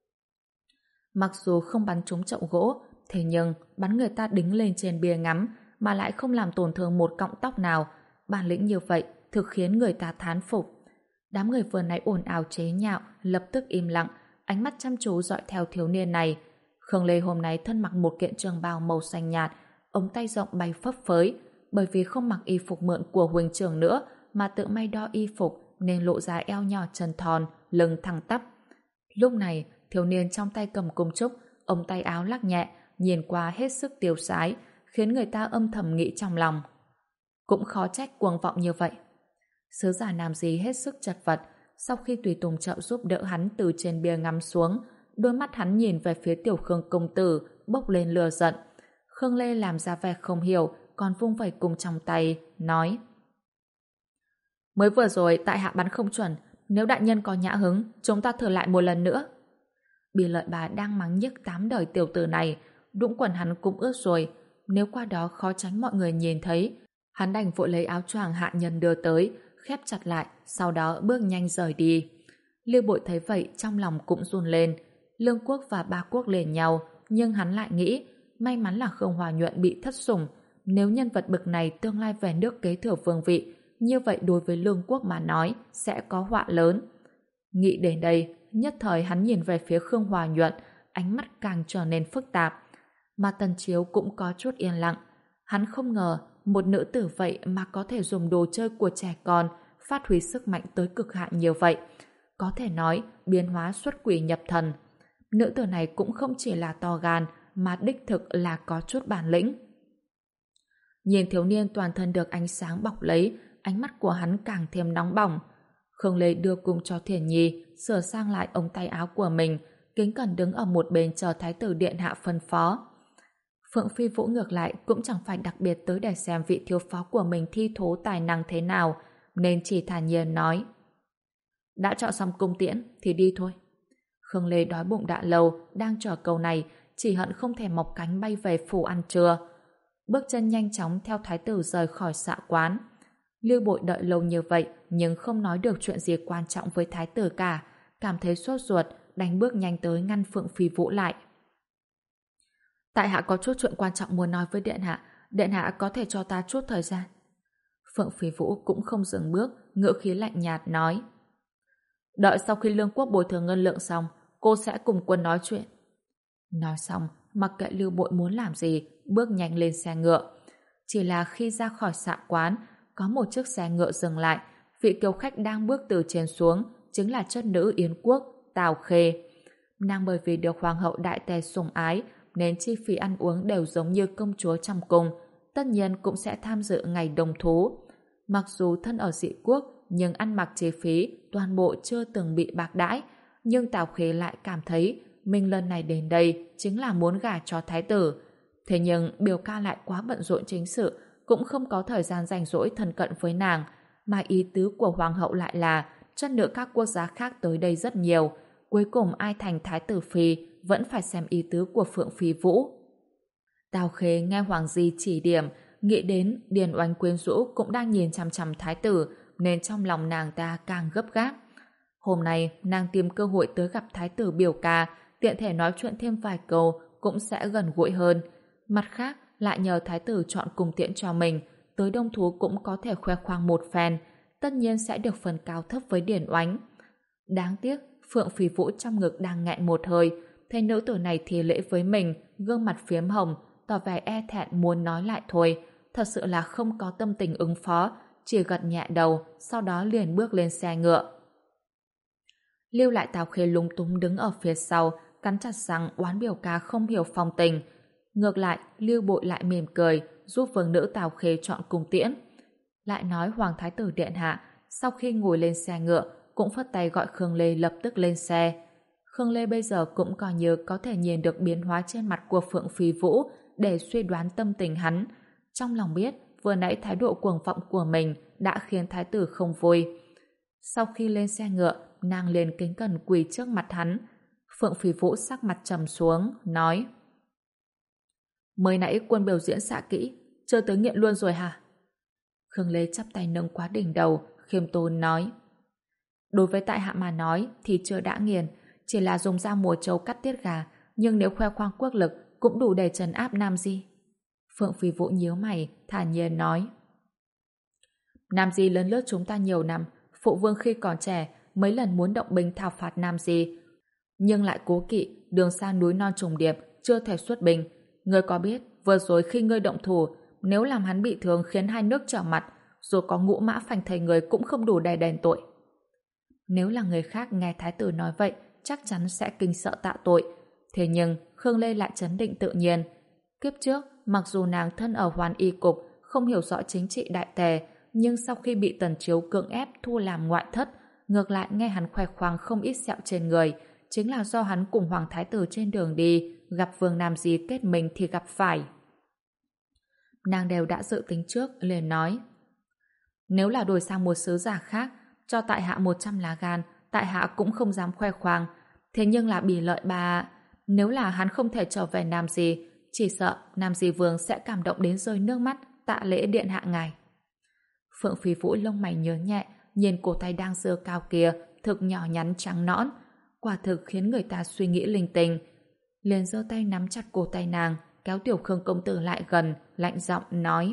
Mặc dù không bắn trúng chậu gỗ, thế nhưng bắn người ta đứng lên trên bia ngắm, mà lại không làm tổn thương một cọng tóc nào. Bản lĩnh như vậy thực khiến người ta thán phục. Đám người vừa nãy ồn ào chế nhạo lập tức im lặng, ánh mắt chăm chú dõi theo thiếu niên này. Khương Lê hôm nay thân mặc một kiện trường bào màu xanh nhạt, ống tay rộng bay phấp phới, bởi vì không mặc y phục mượn của huynh trưởng nữa mà tự may đo y phục nên lộ ra eo nhỏ chân thon, lưng thẳng tắp. Lúc này, thiếu niên trong tay cầm cung trúc, ống tay áo lắc nhẹ, nhìn qua hết sức tiêu sái, khiến người ta âm thầm nghĩ trong lòng. Cũng khó trách cuồng vọng như vậy. Sứ giả Nam Di hết sức chật vật, sau khi tùy tùng trợ giúp đỡ hắn từ trên bia ngắm xuống, đôi mắt hắn nhìn về phía Tiểu Khương công tử, bốc lên lửa giận. Khương Lê làm ra vẻ không hiểu, còn vung vẩy cung trong tay, nói: mới vừa rồi tại hạ bắn không chuẩn, nếu đại nhân có nhã hứng, chúng ta thử lại một lần nữa. Bì Lợi Bà đang mắng nhức tám đời tiểu tử này, đũng quần hắn cũng ướt rồi, nếu qua đó khó tránh mọi người nhìn thấy. Hắn đành vội lấy áo choàng hạ nhân đưa tới, khép chặt lại, sau đó bước nhanh rời đi. Lưu Bội thấy vậy trong lòng cũng run lên. Lương quốc và Ba quốc liền nhau, nhưng hắn lại nghĩ may mắn là Khương Hòa Nhuận bị thất sủng. Nếu nhân vật bậc này tương lai về nước kế thừa vương vị, như vậy đối với Lương quốc mà nói sẽ có họa lớn. Nghĩ đến đây, nhất thời hắn nhìn về phía Khương Hòa Nhuận, ánh mắt càng trở nên phức tạp. Mà Tần Chiếu cũng có chút yên lặng. Hắn không ngờ một nữ tử vậy mà có thể dùng đồ chơi của trẻ con phát huy sức mạnh tới cực hạn như vậy. Có thể nói biến hóa xuất quỷ nhập thần. Nữ tử này cũng không chỉ là to gan mà đích thực là có chút bản lĩnh. Nhìn thiếu niên toàn thân được ánh sáng bọc lấy, ánh mắt của hắn càng thêm nóng bỏng. Khương Lê đưa cung cho Thiển Nhi, sửa sang lại ống tay áo của mình, kính cẩn đứng ở một bên chờ thái tử điện hạ phân phó. Phượng Phi Vũ ngược lại cũng chẳng phải đặc biệt tới để xem vị thiếu phó của mình thi thố tài năng thế nào, nên chỉ thản nhiên nói: đã chọn xong cung tiễn thì đi thôi. Khương Lê đói bụng đã lâu, đang chờ câu này, chỉ hận không thể mọc cánh bay về phủ ăn trưa. Bước chân nhanh chóng theo thái tử rời khỏi xạ quán. Lưu Bội đợi lâu như vậy nhưng không nói được chuyện gì quan trọng với thái tử cả, cảm thấy sốt ruột, đánh bước nhanh tới ngăn Phượng Phi Vũ lại. Tại hạ có chút chuyện quan trọng muốn nói với điện hạ, điện hạ có thể cho ta chút thời gian. Phượng Phi Vũ cũng không dừng bước, ngữ khí lạnh nhạt nói: đợi sau khi Lương quốc bồi thường ngân lượng xong, cô sẽ cùng quân nói chuyện. Nói xong, mặc kệ Lưu Bội muốn làm gì, bước nhanh lên xe ngựa. Chỉ là khi ra khỏi xạ quán, có một chiếc xe ngựa dừng lại, vị kiều khách đang bước từ trên xuống chính là chất nữ Yến quốc, Tào Khê. Nàng bởi vì được hoàng hậu đại tề sủng ái nên chi phí ăn uống đều giống như công chúa trong cung, tất nhiên cũng sẽ tham dự ngày đồng thú. Mặc dù thân ở dị quốc nhưng ăn mặc chi phí toàn bộ chưa từng bị bạc đãi, nhưng Tào Khê lại cảm thấy mình lần này đến đây chính là muốn gả cho thái tử. Thế nhưng biểu ca lại quá bận rộn chính sự, cũng không có thời gian rảnh rỗi thân cận với nàng, mà ý tứ của hoàng hậu lại là chất nữ các quốc gia khác tới đây rất nhiều. Cuối cùng ai thành thái tử phi vẫn phải xem ý tứ của Phượng Phi Vũ. Tào Khê nghe Hoàng Di chỉ điểm, nghĩ đến Điền Oanh quyến rũ cũng đang nhìn chằm chằm thái tử, nên trong lòng nàng ta càng gấp gáp. Hôm nay nàng tìm cơ hội tới gặp thái tử biểu ca, tiện thể nói chuyện thêm vài câu cũng sẽ gần gũi hơn. Mặt khác lại nhờ thái tử chọn cung tiễn cho mình, tới đông thú cũng có thể khoe khoang một phen, tất nhiên sẽ được phần cao thấp với Điền Oánh. Đáng tiếc Phượng Phi Vũ trong ngực đang nghẹn một hơi, thấy nữ tử này thì lễ với mình, gương mặt phiếm hồng, tỏ vẻ e thẹn muốn nói lại thôi, thật sự là không có tâm tình ứng phó, chỉ gật nhẹ đầu, sau đó liền bước lên xe ngựa. Lưu lại Tào Khê lúng túng đứng ở phía sau, cắn chặt răng oán biểu ca không hiểu phong tình. Ngược lại, Lưu Bội lại mỉm cười, giúp vương nữ Tào Khê chọn cung tiễn. Lại nói Hoàng Thái tử điện hạ, sau khi ngồi lên xe ngựa, cũng phất tay gọi Khương Lê lập tức lên xe. Khương Lê bây giờ cũng coi như có thể nhìn được biến hóa trên mặt của Phượng Phi Vũ để suy đoán tâm tình hắn. Trong lòng biết, vừa nãy thái độ cuồng vọng của mình đã khiến thái tử không vui. Sau khi lên xe ngựa, nàng liền kính cẩn quỳ trước mặt hắn. Phượng Phi Vũ sắc mặt trầm xuống, nói: Mới nãy quân biểu diễn xạ kỹ, chưa tới nghiện luôn rồi hả? Khương Lê chắp tay nâng quá đỉnh đầu, khiêm tốn nói: Đối với tại hạ mà nói thì chưa đã nghiền, chỉ là dùng dao mùa trâu cắt tiết gà, nhưng nếu khoe khoang quốc lực cũng đủ để trấn áp Nam Di. Phượng Phi Vũ nhíu mày, thản nhiên nói: Nam Di lớn lướt chúng ta nhiều năm, phụ vương khi còn trẻ mấy lần muốn động binh thảo phạt Nam Di, nhưng lại cố kỵ đường xa núi non trùng điệp, chưa thể xuất binh. Ngươi có biết vừa rồi khi ngươi động thủ, nếu làm hắn bị thương khiến hai nước trở mặt, dù có ngũ mã phanh thây người cũng không đủ để đền tội. Nếu là người khác nghe thái tử nói vậy, chắc chắn sẽ kinh sợ tạ tội. Thế nhưng Khương Lê lại trấn định tự nhiên. Kiếp trước, mặc dù nàng thân ở Hoàn Y cục, không hiểu rõ chính trị đại tề, nhưng sau khi bị Tần Chiếu cưỡng ép thu làm ngoại thất, ngược lại nghe hắn khoe khoang không ít sẹo trên người, chính là do hắn cùng Hoàng Thái tử trên đường đi, gặp Vương Nam Di kết mình thì gặp phải. Nàng đều đã dự tính trước, liền nói: Nếu là đổi sang một sứ giả khác, cho tại hạ một trăm lá gan, tại hạ cũng không dám khoe khoang. Thế nhưng là Bỉ Lợi Ba, nếu là hắn không thể trở về Nam Di, chỉ sợ Nam Di Vương sẽ cảm động đến rơi nước mắt tạ lễ điện hạ ngài. Phượng Phi Vũ lông mày nhớ nhẹ, nhìn cổ tay đang giơ cao kia, thực nhỏ nhắn trắng nõn, quả thực khiến người ta suy nghĩ linh tinh. Liền giơ tay nắm chặt cổ tay nàng, kéo Tiểu Khương công tử lại gần, lạnh giọng nói: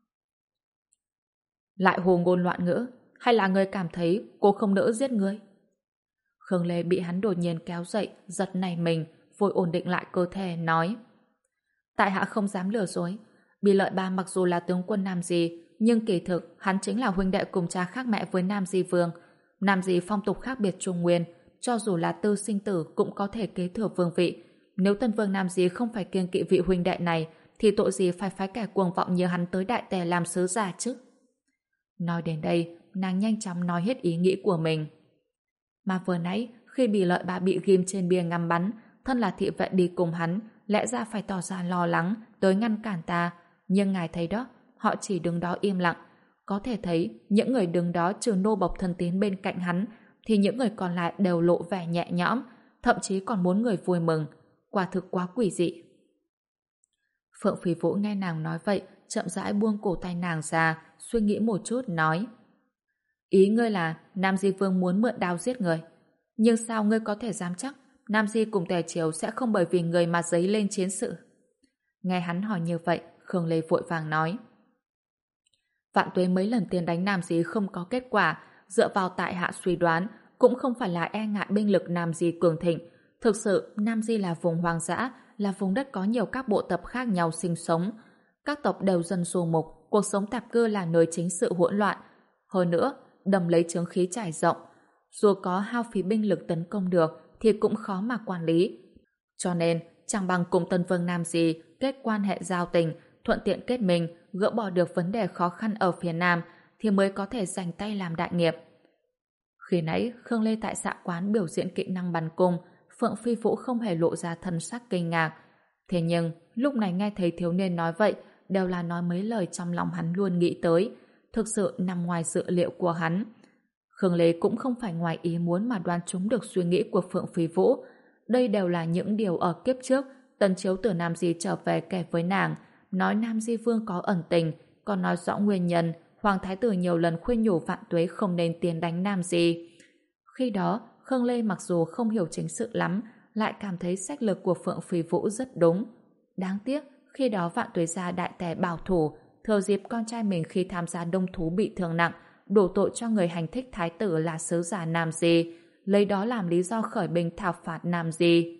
Lại hồ ngôn loạn ngữ, hay là ngươi cảm thấy cô không nỡ giết ngươi? Khương Lê bị hắn đột nhiên kéo dậy, giật nảy mình, vội ổn định lại cơ thể, nói: Tại hạ không dám lừa dối. Bỉ Lợi Ba mặc dù là tướng quân Nam Di, nhưng kỳ thực hắn chính là huynh đệ cùng cha khác mẹ với Nam Di Vương. Nam Di phong tục khác biệt Trung Nguyên, cho dù là tư sinh tử cũng có thể kế thừa vương vị. Nếu Tân Vương Nam Di không phải kiêng kỵ vị huynh đệ này, thì tội gì phải phái kẻ cuồng vọng như hắn tới Đại Tề làm sứ giả chứ? Nói đến đây, nàng nhanh chóng nói hết ý nghĩ của mình. Mà vừa nãy, khi Bỉ Lợi Ba bị ghim trên bia ngắm bắn, thân là thị vệ đi cùng hắn, lẽ ra phải tỏ ra lo lắng, tới ngăn cản ta. Nhưng ngài thấy đó, họ chỉ đứng đó im lặng. Có thể thấy, những người đứng đó trừ nô bộc thân tín bên cạnh hắn, thì những người còn lại đều lộ vẻ nhẹ nhõm, thậm chí còn muốn người vui mừng. Quả thực quá quỷ dị. Phượng Phi Vũ nghe nàng nói vậy, chậm rãi buông cổ tay nàng ra, suy nghĩ một chút, nói: Ý ngươi là Nam Di Vương muốn mượn đao giết người. Nhưng sao ngươi có thể dám chắc Nam Di cùng Tề Chiếu sẽ không bởi vì người mà dấy lên chiến sự? Nghe hắn hỏi như vậy, Khương Lê vội vàng nói: Vạn Tuế mấy lần tiền đánh Nam Di không có kết quả, dựa vào tại hạ suy đoán, cũng không phải là e ngại binh lực Nam Di cường thịnh. Thực sự, Nam Di là vùng hoang dã, là vùng đất có nhiều các bộ tộc khác nhau sinh sống. Các tộc đều dân du mục, cuộc sống tạp cư là nơi chính sự hỗn loạn. Hơn nữa, đầm lấy chướng khí trải rộng. Dù có hao phí binh lực tấn công được, thì cũng khó mà quản lý. Cho nên, chẳng bằng cùng Tân Vương Nam Di kết quan hệ giao tình, thuận tiện kết minh, gỡ bỏ được vấn đề khó khăn ở phía Nam, thì mới có thể giành tay làm đại nghiệp. Khi nãy, Khương Lê tại xạ quán biểu diễn kỹ năng bắn cung, Phượng Phi Vũ không hề lộ ra thân sắc kinh ngạc. Thế nhưng, lúc này nghe thấy thiếu niên nói vậy, đều là nói mấy lời trong lòng hắn luôn nghĩ tới, thực sự nằm ngoài dự liệu của hắn. Khương Lê cũng không phải ngoài ý muốn mà đoán trúng được suy nghĩ của Phượng Phi Vũ. Đây đều là những điều ở kiếp trước Tần Chiếu từ Nam Di trở về kể với nàng, nói Nam Di Vương có ẩn tình, còn nói rõ nguyên nhân Hoàng Thái Tử nhiều lần khuyên nhủ Vạn Tuế không nên tiến đánh Nam Di. Khi đó, Khương Lê mặc dù không hiểu chính sự lắm, lại cảm thấy sách lược của Phượng Phi Vũ rất đúng. Đáng tiếc, khi đó Vạn Tuế gia đại tề bảo thủ, thừa dịp con trai mình khi tham gia đông thú bị thương nặng, đổ tội cho người hành thích Thái Tử là sứ giả Nam Di, lấy đó làm lý do khởi binh thảo phạt Nam Di.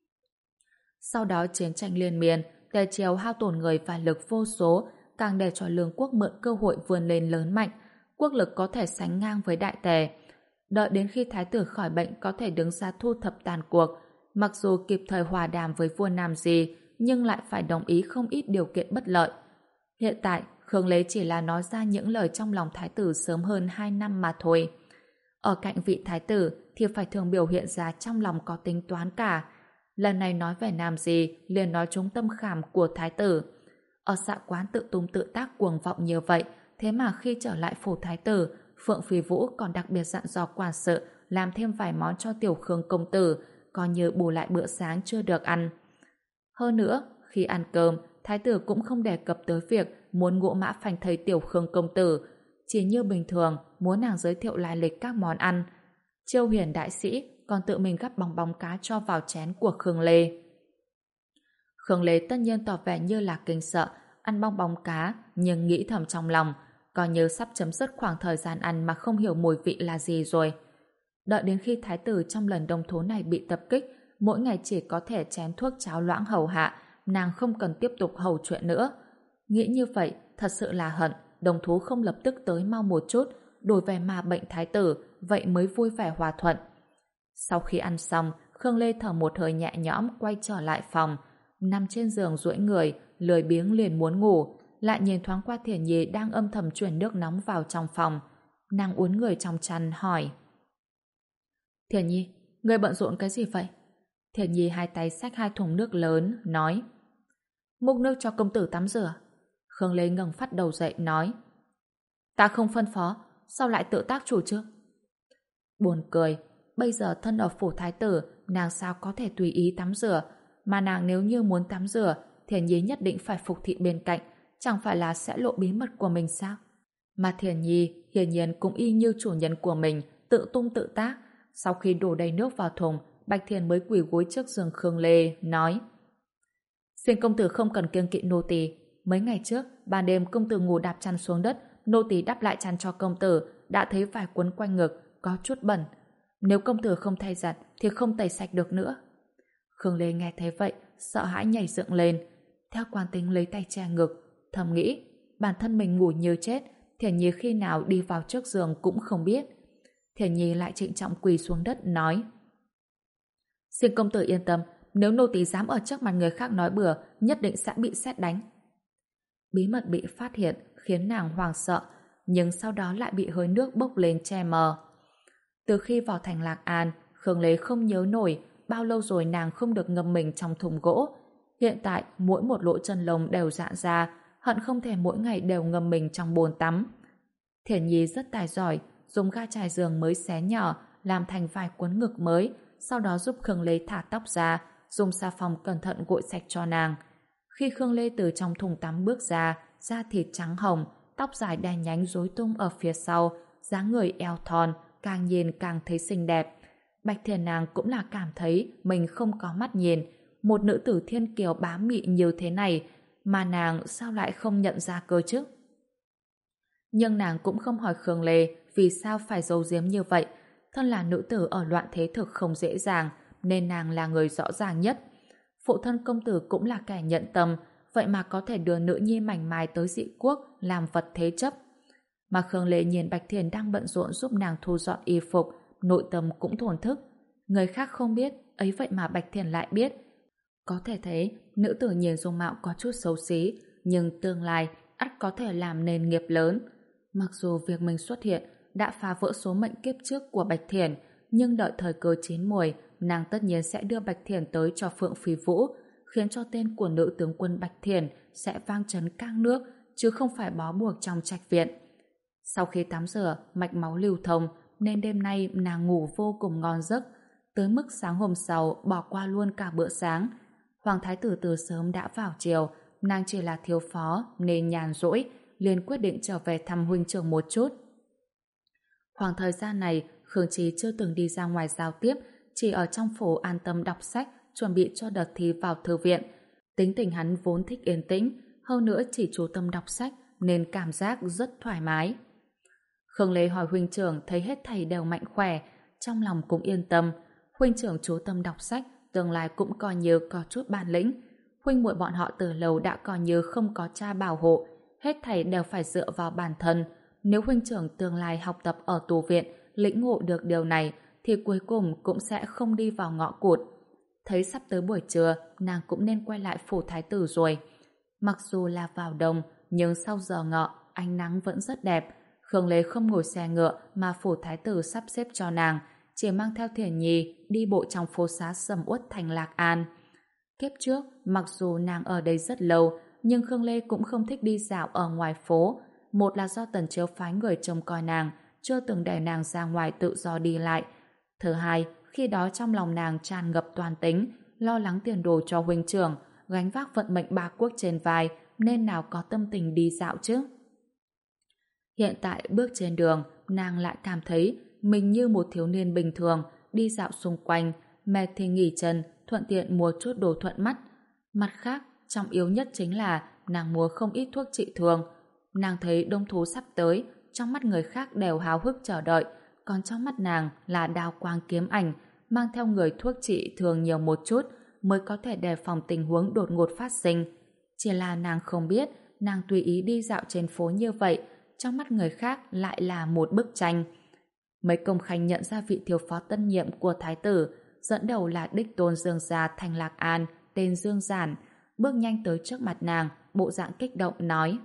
Sau đó chiến tranh liên miên, Tề Triều hao tổn người và lực vô số, càng để cho Lương quốc mượn cơ hội vươn lên lớn mạnh, quốc lực có thể sánh ngang với Đại Tề. Đợi đến khi Thái tử khỏi bệnh có thể đứng ra thu thập tàn cuộc, mặc dù kịp thời hòa đàm với vua Nam Di, nhưng lại phải đồng ý không ít điều kiện bất lợi. Hiện tại, Khương Lê chỉ là nói ra những lời trong lòng Thái tử sớm hơn hai năm mà thôi. Ở cạnh vị Thái tử thì phải thường biểu hiện ra trong lòng có tính toán cả. Lần này nói về Nam Di, liền nói trúng tâm khảm của Thái tử. Ở Dạ Quán tự tung tự tác cuồng vọng như vậy, thế mà khi trở lại phủ Thái tử, Phượng Phi Vũ còn đặc biệt dặn dò quản sự làm thêm vài món cho tiểu Khương công tử, coi như bù lại bữa sáng chưa được ăn. Hơn nữa, khi ăn cơm, Thái tử cũng không đề cập tới việc muốn ngũ mã phanh thây tiểu Khương công tử, chỉ như bình thường muốn nàng giới thiệu lai lịch các món ăn. Chiêu Huyền đại sĩ còn tự mình gắp bong bóng cá cho vào chén của Khương Lê. Khương Lê tất nhiên tỏ vẻ như là kinh sợ ăn bong bóng cá, nhưng nghĩ thầm trong lòng, coi như sắp chấm dứt khoảng thời gian ăn mà không hiểu mùi vị là gì rồi. Đợi đến khi Thái tử trong lần đông thú này bị tập kích, mỗi ngày chỉ có thể chén thuốc cháo loãng hầu hạ, nàng không cần tiếp tục hầu chuyện nữa. Nghĩ như vậy, thật sự là hận, đồng thú không lập tức tới mau một chút, đổi về mà bệnh Thái tử, vậy mới vui vẻ hòa thuận. Sau khi ăn xong, Khương Lê thở một hơi nhẹ nhõm quay trở lại phòng, nằm trên giường duỗi người, lười biếng liền muốn ngủ, lại nhìn thoáng qua Thiển Nhi đang âm thầm chuyển nước nóng vào trong phòng. Nàng uốn người trong chăn hỏi: Thiển Nhi, ngươi bận rộn cái gì vậy? Thiển Nhi hai tay xách hai thùng nước lớn, nói: Múc nước cho công tử tắm rửa. Khương Lê ngẩng phát đầu dậy nói: Ta không phân phó, sao lại tự tác chủ chứ? Buồn cười, bây giờ thân ở phủ Thái tử, nàng sao có thể tùy ý tắm rửa, mà nàng nếu như muốn tắm rửa, Thiển Nhi nhất định phải phục thị bên cạnh, chẳng phải là sẽ lộ bí mật của mình sao? Mà Thiển Nhi hiển nhiên cũng y như chủ nhân của mình, tự tung tự tác. Sau khi đổ đầy nước vào thùng, Bạch Thiền mới quỳ gối trước giường Khương Lê, nói: Xin công tử không cần kiêng kỵ nô tỳ. Mấy ngày trước, ban đêm công tử ngủ đạp chăn xuống đất, nô tỳ đắp lại chăn cho công tử, đã thấy vải quấn quanh ngực, có chút bẩn. Nếu công tử không thay giặt, thì không tẩy sạch được nữa. Khương Lê nghe thấy vậy, sợ hãi nhảy dựng lên. Theo quán tính lấy tay che ngực, thầm nghĩ, bản thân mình ngủ như chết, Thiển Nhi khi nào đi vào trước giường cũng không biết. Thiển Nhi lại trịnh trọng quỳ xuống đất, nói: Xin công tử yên tâm, nếu nô tỳ dám ở trước mặt người khác nói bừa, nhất định sẽ bị sét đánh. Bí mật bị phát hiện khiến nàng hoảng sợ, nhưng sau đó lại bị hơi nước bốc lên che mờ. Từ khi vào thành Lạc An, Khương Lê không nhớ nổi bao lâu rồi nàng không được ngâm mình trong thùng gỗ. Hiện tại, mỗi một lỗ chân lông đều rạn ra, hận không thể mỗi ngày đều ngâm mình trong bồn tắm. Thiển Nhi rất tài giỏi, dùng ga trải giường mới xé nhỏ, làm thành vài cuốn ngực mới, sau đó giúp Khương Lê thả tóc ra, dùng xà phòng cẩn thận gội sạch cho nàng. Khi Khương Lê từ trong thùng tắm bước ra, da thịt trắng hồng, tóc dài đen nhánh rối tung ở phía sau, dáng người eo thon, càng nhìn càng thấy xinh đẹp. Bạch Thiền nàng cũng là cảm thấy mình không có mắt nhìn, một nữ tử thiên kiều bá mị như thế này, mà nàng sao lại không nhận ra cơ chứ? Nhưng nàng cũng không hỏi Khương Lê vì sao phải giấu giếm như vậy. Thân là nữ tử ở loạn thế thực không dễ dàng, nên nàng là người rõ ràng nhất. Phụ thân công tử cũng là kẻ nhận tâm, vậy mà có thể đưa nữ nhi mảnh mai tới dị quốc làm vật thế chấp. Mà Khương Lê nhìn Bạch Thiền đang bận rộn giúp nàng thu dọn y phục, nội tâm cũng thổn thức. Người khác không biết, ấy vậy mà Bạch Thiền lại biết. Có thể thấy, nữ tử nhìn dung mạo có chút xấu xí, nhưng tương lai ắt có thể làm nên nghiệp lớn. Mặc dù việc mình xuất hiện đã phá vỡ số mệnh kiếp trước của Bạch Thiền, nhưng đợi thời cơ chín muồi, nàng tất nhiên sẽ đưa Bạch Thiền tới cho Phượng Phi Vũ, khiến cho tên của nữ tướng quân Bạch Thiền sẽ vang trấn các nước, chứ không phải bó buộc trong trạch viện. Sau khi tắm rửa, mạch máu lưu thông, nên đêm nay nàng ngủ vô cùng ngon giấc, tới mức sáng hôm sau bỏ qua luôn cả bữa sáng. Hoàng thái tử từ sớm đã vào chiều, nàng chỉ là thiếu phó nên nhàn rỗi, liền quyết định trở về thăm huynh trưởng một chút. Khoảng thời gian này, Khương Chí chưa từng đi ra ngoài giao tiếp, chỉ ở trong phủ an tâm đọc sách, chuẩn bị cho đợt thi vào thư viện. Tính tình hắn vốn thích yên tĩnh, hơn nữa chỉ chú tâm đọc sách nên cảm giác rất thoải mái. Khương Lê hỏi huynh trưởng thấy hết thầy đều mạnh khỏe, trong lòng cũng yên tâm. Huynh trưởng chú tâm đọc sách, tương lai cũng coi như có chút bản lĩnh. Huynh muội bọn họ từ lâu đã coi như không có cha bảo hộ, hết thầy đều phải dựa vào bản thân. Nếu huynh trưởng tương lai học tập ở tù viện, lĩnh ngộ được điều này, thì cuối cùng cũng sẽ không đi vào ngõ cụt. Thấy sắp tới buổi trưa, nàng cũng nên quay lại phủ thái tử rồi. Mặc dù là vào đông, nhưng sau giờ ngọ, ánh nắng vẫn rất đẹp. Khương Lê không ngồi xe ngựa mà phủ thái tử sắp xếp cho nàng, chỉ mang theo Thiển Nhi đi bộ trong phố xá sầm uất thành Lạc An. Kiếp trước, mặc dù nàng ở đây rất lâu, nhưng Khương Lê cũng không thích đi dạo ở ngoài phố. Một là do Tần Chiếu phái người trông coi nàng, chưa từng để nàng ra ngoài tự do đi lại. Thứ hai, khi đó trong lòng nàng tràn ngập toan tính, lo lắng tiền đồ cho huynh trưởng, gánh vác vận mệnh ba quốc trên vai, nên nào có tâm tình đi dạo chứ. Hiện tại bước trên đường, nàng lại cảm thấy mình như một thiếu niên bình thường, đi dạo xung quanh, mệt thì nghỉ chân, thuận tiện mua chút đồ thuận mắt. Mặt khác, trọng yếu nhất chính là nàng mua không ít thuốc trị thương. Nàng thấy đông thú sắp tới, trong mắt người khác đều háo hức chờ đợi, còn trong mắt nàng là đao quang kiếm ảnh, mang theo người thuốc trị thường nhiều một chút mới có thể đề phòng tình huống đột ngột phát sinh. Chỉ là nàng không biết, nàng tùy ý đi dạo trên phố như vậy, trong mắt người khác lại là một bức tranh. Mấy công khanh nhận ra vị thiếu phó tân nhiệm của thái tử, dẫn đầu là đích tôn Dương gia thành Lạc An, tên Dương Giản, bước nhanh tới trước mặt nàng, bộ dạng kích động nói: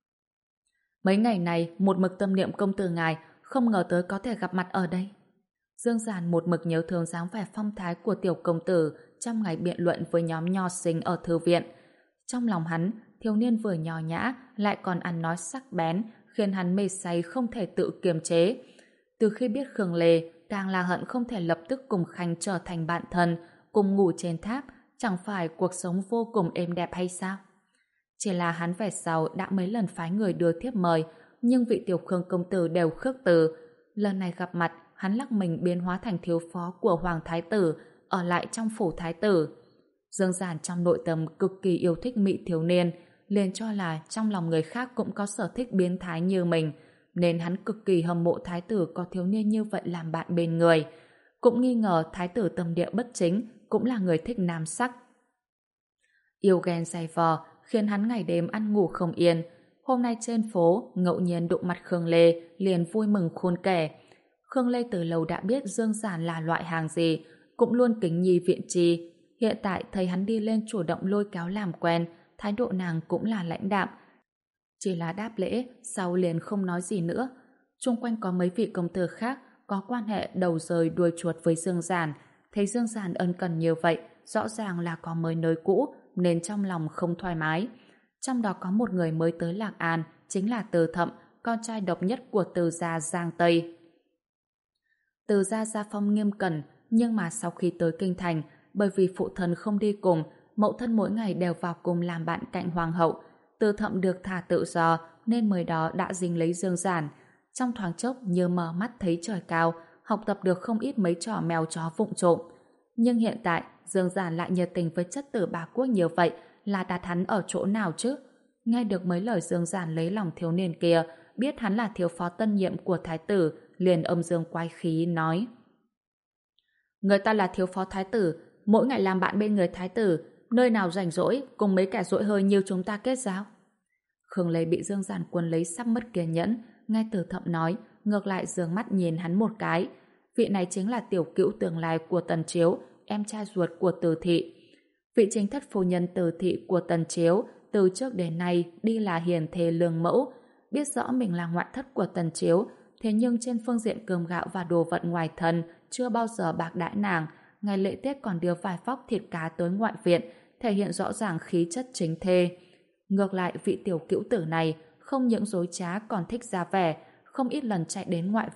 mấy ngày này một mực tâm niệm công tử ngài, không ngờ tới có thể gặp mặt ở đây. Dương Giản một mực nhớ thương dáng vẻ phong thái của tiểu công tử trong ngày biện luận với nhóm nho sinh ở thư viện. Trong lòng hắn, thiếu niên vừa nho nhã lại còn ăn nói sắc bén, khiến hắn mê say không thể tự kiềm chế. Từ khi biết Khương Lê, càng là hận không thể lập tức cùng Khanh trở thành bạn thân, cùng ngủ trên tháp, chẳng phải cuộc sống vô cùng êm đẹp hay sao? Chỉ là hắn về sau đã mấy lần phái người đưa thiếp mời, nhưng vị tiểu Khương công tử đều khước từ. Lần này gặp mặt, hắn lắc mình biến hóa thành thiếu phó của Hoàng Thái tử, ở lại trong phủ Thái tử. Dương Giản trong nội tâm cực kỳ yêu thích mỹ thiếu niên, liền cho là trong lòng người khác cũng có sở thích biến thái như mình, nên hắn cực kỳ hâm mộ thái tử có thiếu niên như vậy làm bạn bên người. Cũng nghi ngờ thái tử tâm địa bất chính, cũng là người thích nam sắc. Yêu ghen dày vò, khiến hắn ngày đêm ăn ngủ không yên. Hôm nay trên phố, ngẫu nhiên đụng mặt Khương Lê, liền vui mừng khôn kể. Khương Lê từ lâu đã biết Dương Giản là loại hàng gì, cũng luôn kính nhi viện chi. Hiện tại thấy hắn đi lên chủ động lôi kéo làm quen, thái độ nàng cũng là lãnh đạm. Chỉ là đáp lễ, sau liền không nói gì nữa. Xung quanh có mấy vị công tử khác có quan hệ đầu rời đuôi chuột với Dương Giản. Thấy Dương Giản ân cần như vậy, rõ ràng là có mới nơi cũ, nên trong lòng không thoải mái. Trong đó có một người mới tới Lạc An, chính là Từ Thậm, con trai độc nhất của Từ gia Giang Tây. Từ gia gia phong nghiêm cẩn, nhưng mà sau khi tới kinh thành, bởi vì phụ thân không đi cùng, mẫu thân mỗi ngày đều vào cùng làm bạn cạnh hoàng hậu. Từ Thậm được thả tự do, nên mới đó đã dính lấy Dương Giản. Trong thoáng chốc như mở mắt thấy trời cao, học tập được không ít mấy trò mèo chó vụng trộm. Nhưng hiện tại, Dương Giản lại nhiệt tình với chất tử bà quốc nhiều vậy, là đặt hắn ở chỗ nào chứ? Nghe được mấy lời Dương Giản lấy lòng thiếu niên kia, biết hắn là thiếu phó tân nhiệm của thái tử, liền âm dương quái khí nói: người ta là thiếu phó thái tử, mỗi ngày làm bạn bên người thái tử, nơi nào rảnh rỗi cùng mấy kẻ dỗi hơi như chúng ta kết giao. Khương Lê bị Dương Giản cuốn lấy sắp mất kiên nhẫn, nghe Từ Thậm nói, ngược lại giương mắt nhìn hắn một cái. Vị này chính là tiểu cữu tương lai của Tần Chiếu, em trai ruột của Từ thị. Vị chính thất phu nhân Từ thị của Tần Chiếu từ trước đến nay đi là hiền thê lương mẫu, biết rõ mình là ngoại thất của Tần Chiếu, thế nhưng trên phương diện cơm gạo và đồ vật ngoài thân chưa bao giờ bạc đãi nàng. Ngày lễ Tết còn đưa vài phóc thịt cá tới ngoại viện, thể hiện rõ ràng khí chất chính thê. Ngược lại vị tiểu cữu tử này không những dối trá còn thích ra vẻ, không ít lần chạy đến ngoại viện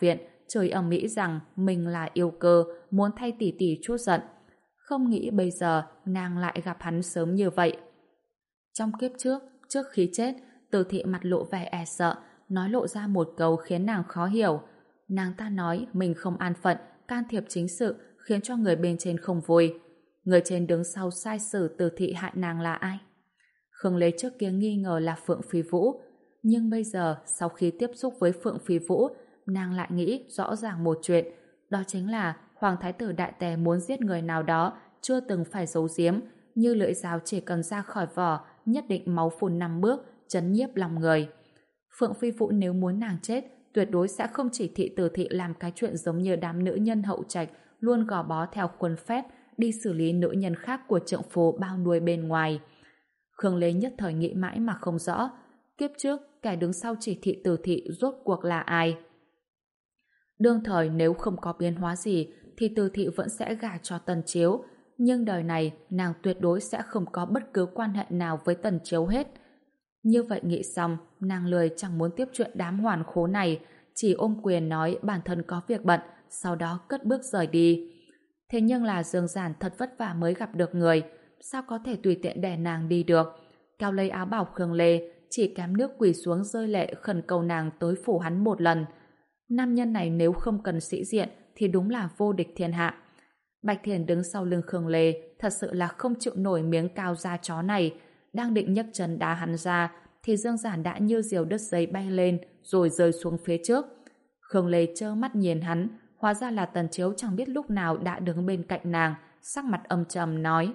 chửi ầm ĩ rằng mình là yêu cơ, muốn thay tỷ tỷ chút giận. Không nghĩ bây giờ nàng lại gặp hắn sớm như vậy. Trong kiếp trước, trước khi chết, Từ Thị mặt lộ vẻ e sợ, nói lộ ra một câu khiến nàng khó hiểu. Nàng ta nói mình không an phận, can thiệp chính sự, khiến cho người bên trên không vui. Người trên đứng sau sai sử Từ Thị hại nàng là ai? Khương Lê trước kia nghi ngờ là Phượng Phi Vũ, nhưng bây giờ sau khi tiếp xúc với Phượng Phi Vũ, nàng lại nghĩ rõ ràng một chuyện, đó chính là Hoàng Thái tử Đại Tề muốn giết người nào đó chưa từng phải giấu giếm, như lưỡi dao chỉ cần ra khỏi vỏ nhất định máu phun năm bước, chấn nhiếp lòng người. Phượng Phi Vũ nếu muốn nàng chết, tuyệt đối sẽ không chỉ thị Từ Thị làm cái chuyện giống như đám nữ nhân hậu trạch luôn gò bó theo khuôn phép đi xử lý nữ nhân khác của trượng phu bao nuôi bên ngoài. Khương Lê nhất thời nghĩ mãi mà không rõ, kiếp trước kẻ đứng sau chỉ thị Từ Thị rốt cuộc là ai. Đương thời nếu không có biến hóa gì thì Từ Thị vẫn sẽ gả cho Tần Chiếu, nhưng đời này nàng tuyệt đối sẽ không có bất cứ quan hệ nào với Tần Chiếu hết. Như vậy nghĩ xong, nàng lười chẳng muốn tiếp chuyện đám hoàn khố này, chỉ ôm quyền nói bản thân có việc bận, sau đó cất bước rời đi. Thế nhưng là Dương Giản thật vất vả mới gặp được người, sao có thể tùy tiện để nàng đi được. Kéo lấy áo bảo Khương Lê, chỉ kém nước quỳ xuống rơi lệ khẩn cầu nàng tới phủ hắn một lần. Nam nhân này nếu không cần sĩ diện thì đúng là vô địch thiên hạ. Bạch Thiền đứng sau lưng Khương Lê thật sự là không chịu nổi miếng cao da chó này, đang định nhấc chân đá hắn ra thì Dương Giản đã như diều đứt dây bay lên rồi rơi xuống phía trước. Khương Lê trơ mắt nhìn hắn, hóa ra là Tần Chiếu chẳng biết lúc nào đã đứng bên cạnh nàng, sắc mặt âm trầm nói: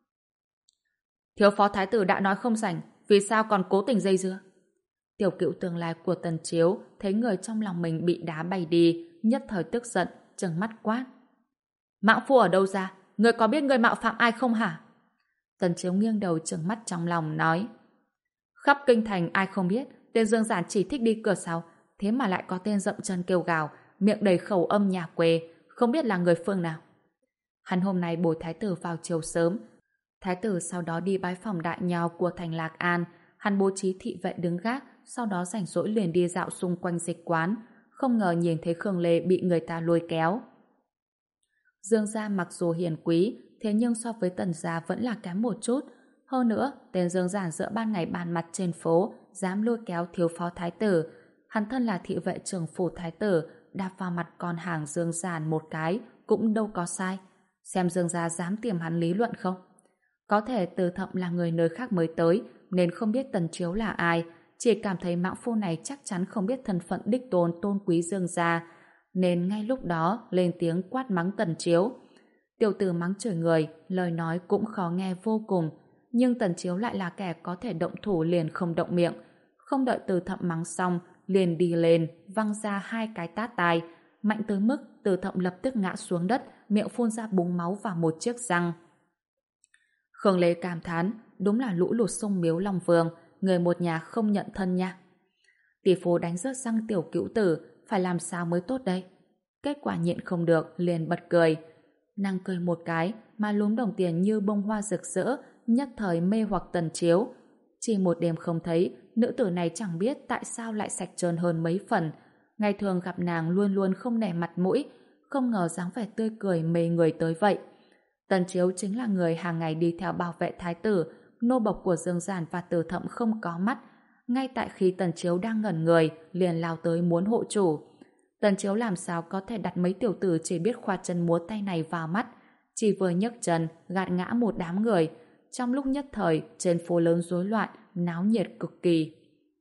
Thiếu phó thái tử đã nói không rảnh, vì sao còn cố tình dây dưa? Tiểu cữu tương lai của Tần Chiếu thấy người trong lòng mình bị đá bay đi, nhất thời tức giận, trừng mắt quát: Mãng phu ở đâu ra? Người có biết người mạo phạm ai không hả? Tần Chiếu nghiêng đầu trừng mắt trong lòng nói: Khắp kinh thành ai không biết, tên Dương Giản chỉ thích đi cửa sau, thế mà lại có tên dậm chân kêu gào, miệng đầy khẩu âm nhà quê, không biết là người phương nào. Hắn hôm nay bồi thái tử vào chiều sớm, thái tử sau đó đi bái phòng đại nho của thành Lạc An, hắn bố trí thị vệ đứng gác, sau đó rảnh rỗi liền đi dạo xung quanh dịch quán, không ngờ nhìn thấy Khương Lê bị người ta lôi kéo. Dương gia mặc dù hiền quý, thế nhưng so với Tần gia vẫn là kém một chút. Hơn nữa, tên Dương Giản giữa ban ngày ban mặt trên phố, dám lôi kéo thiếu phó thái tử. Hắn thân là thị vệ trưởng phủ thái tử, đạp vào mặt con hàng Dương Giản một cái, cũng đâu có sai. Xem Dương gia dám tìm hắn lý luận không? Có thể Từ Thậm là người nơi khác mới tới, nên không biết Tần Chiếu là ai, chỉ cảm thấy mãng phu này chắc chắn không biết thân phận đích tôn tôn quý Dương gia, nên ngay lúc đó lên tiếng quát mắng Tần Chiếu. Tiểu tử mắng chửi người, lời nói cũng khó nghe vô cùng, nhưng Tần Chiếu lại là kẻ có thể động thủ liền không động miệng. Không đợi Từ Thậm mắng xong, liền đi lên, văng ra hai cái tát tai, mạnh tới mức Từ Thậm lập tức ngã xuống đất, miệng phun ra búng máu và một chiếc răng. Khương Lê cảm thán, đúng là lũ lụt sông Miếu Long Vương, người một nhà không nhận thân nha. Tỷ phú đánh rớt răng tiểu cữu tử, phải làm sao mới tốt đây? Kết quả nhịn không được, liền bật cười. Nàng cười một cái, mà lúm đồng tiền như bông hoa rực rỡ, nhất thời mê hoặc Tần Chiếu. Chỉ một đêm không thấy, nữ tử này chẳng biết tại sao lại sạch trơn hơn mấy phần. Ngày thường gặp nàng luôn luôn không nể mặt mũi, không ngờ dáng vẻ tươi cười mê người tới vậy. Tần Chiếu chính là người hàng ngày đi theo bảo vệ thái tử, nô bộc của Dương Giản và Từ Thậm không có mắt. Ngay tại khi Tần Chiếu đang ngẩn người, liền lao tới muốn hộ chủ. Tần Chiếu làm sao có thể đặt mấy tiểu tử chỉ biết khoa chân múa tay này vào mắt, chỉ vừa nhấc chân gạt ngã một đám người. Trong lúc nhất thời, trên phố lớn rối loạn, náo nhiệt cực kỳ.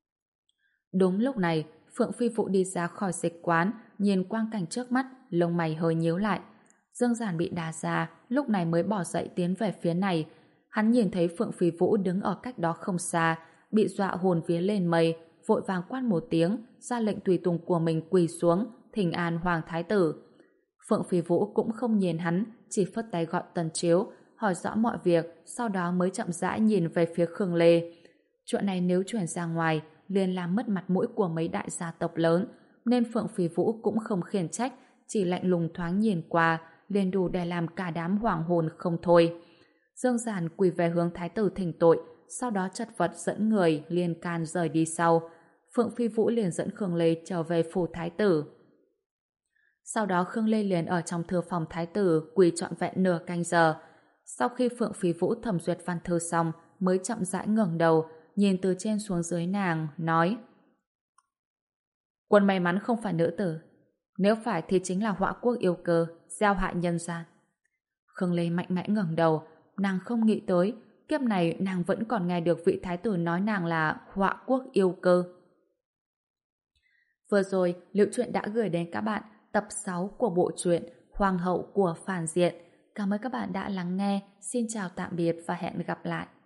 Đúng lúc này, Phượng Phi Vũ đi ra khỏi dịch quán, nhìn quang cảnh trước mắt, lông mày hơi nhíu lại. Dương Giản bị đá ra, lúc này mới bỏ dậy tiến về phía này. Hắn nhìn thấy Phượng Phi Vũ đứng ở cách đó không xa, bị dọa hồn vía lên mây, vội vàng quát một tiếng, ra lệnh tùy tùng của mình quỳ xuống, thỉnh an Hoàng Thái tử. Phượng Phi Vũ cũng không nhìn hắn, chỉ phất tay gọi Tần Chiếu, hỏi rõ mọi việc, sau đó mới chậm rãi nhìn về phía Khương Lê. Chuyện này nếu chuyển ra ngoài, liền làm mất mặt mũi của mấy đại gia tộc lớn, nên Phượng Phi Vũ cũng không khiển trách, chỉ lạnh lùng thoáng nhìn qua, liền đủ để làm cả đám hoảng hồn không thôi. Dương Giản quỳ về hướng thái tử thỉnh tội, sau đó chật vật dẫn người liên can rời đi sau. Phượng Phi Vũ liền dẫn Khương Lê trở về phủ thái tử. Sau đó Khương Lê liền ở trong thư phòng thái tử quỳ trọn vẹn nửa canh giờ. Sau khi Phượng Phí Vũ thẩm duyệt văn thư xong mới chậm rãi ngẩng đầu, nhìn từ trên xuống dưới nàng, nói: Quân may mắn không phải nữ tử. Nếu phải thì chính là họa quốc yêu cơ, gieo hại nhân gian. Khương Lê mạnh mẽ ngẩng đầu, nàng không nghĩ tới, kiếp này nàng vẫn còn nghe được vị thái tử nói nàng là họa quốc yêu cơ. Vừa rồi, Liễu Chuyện đã gửi đến các bạn tập sáu của bộ truyện Hoàng hậu của phản diện. Cảm ơn các bạn đã lắng nghe. Xin chào tạm biệt và hẹn gặp lại.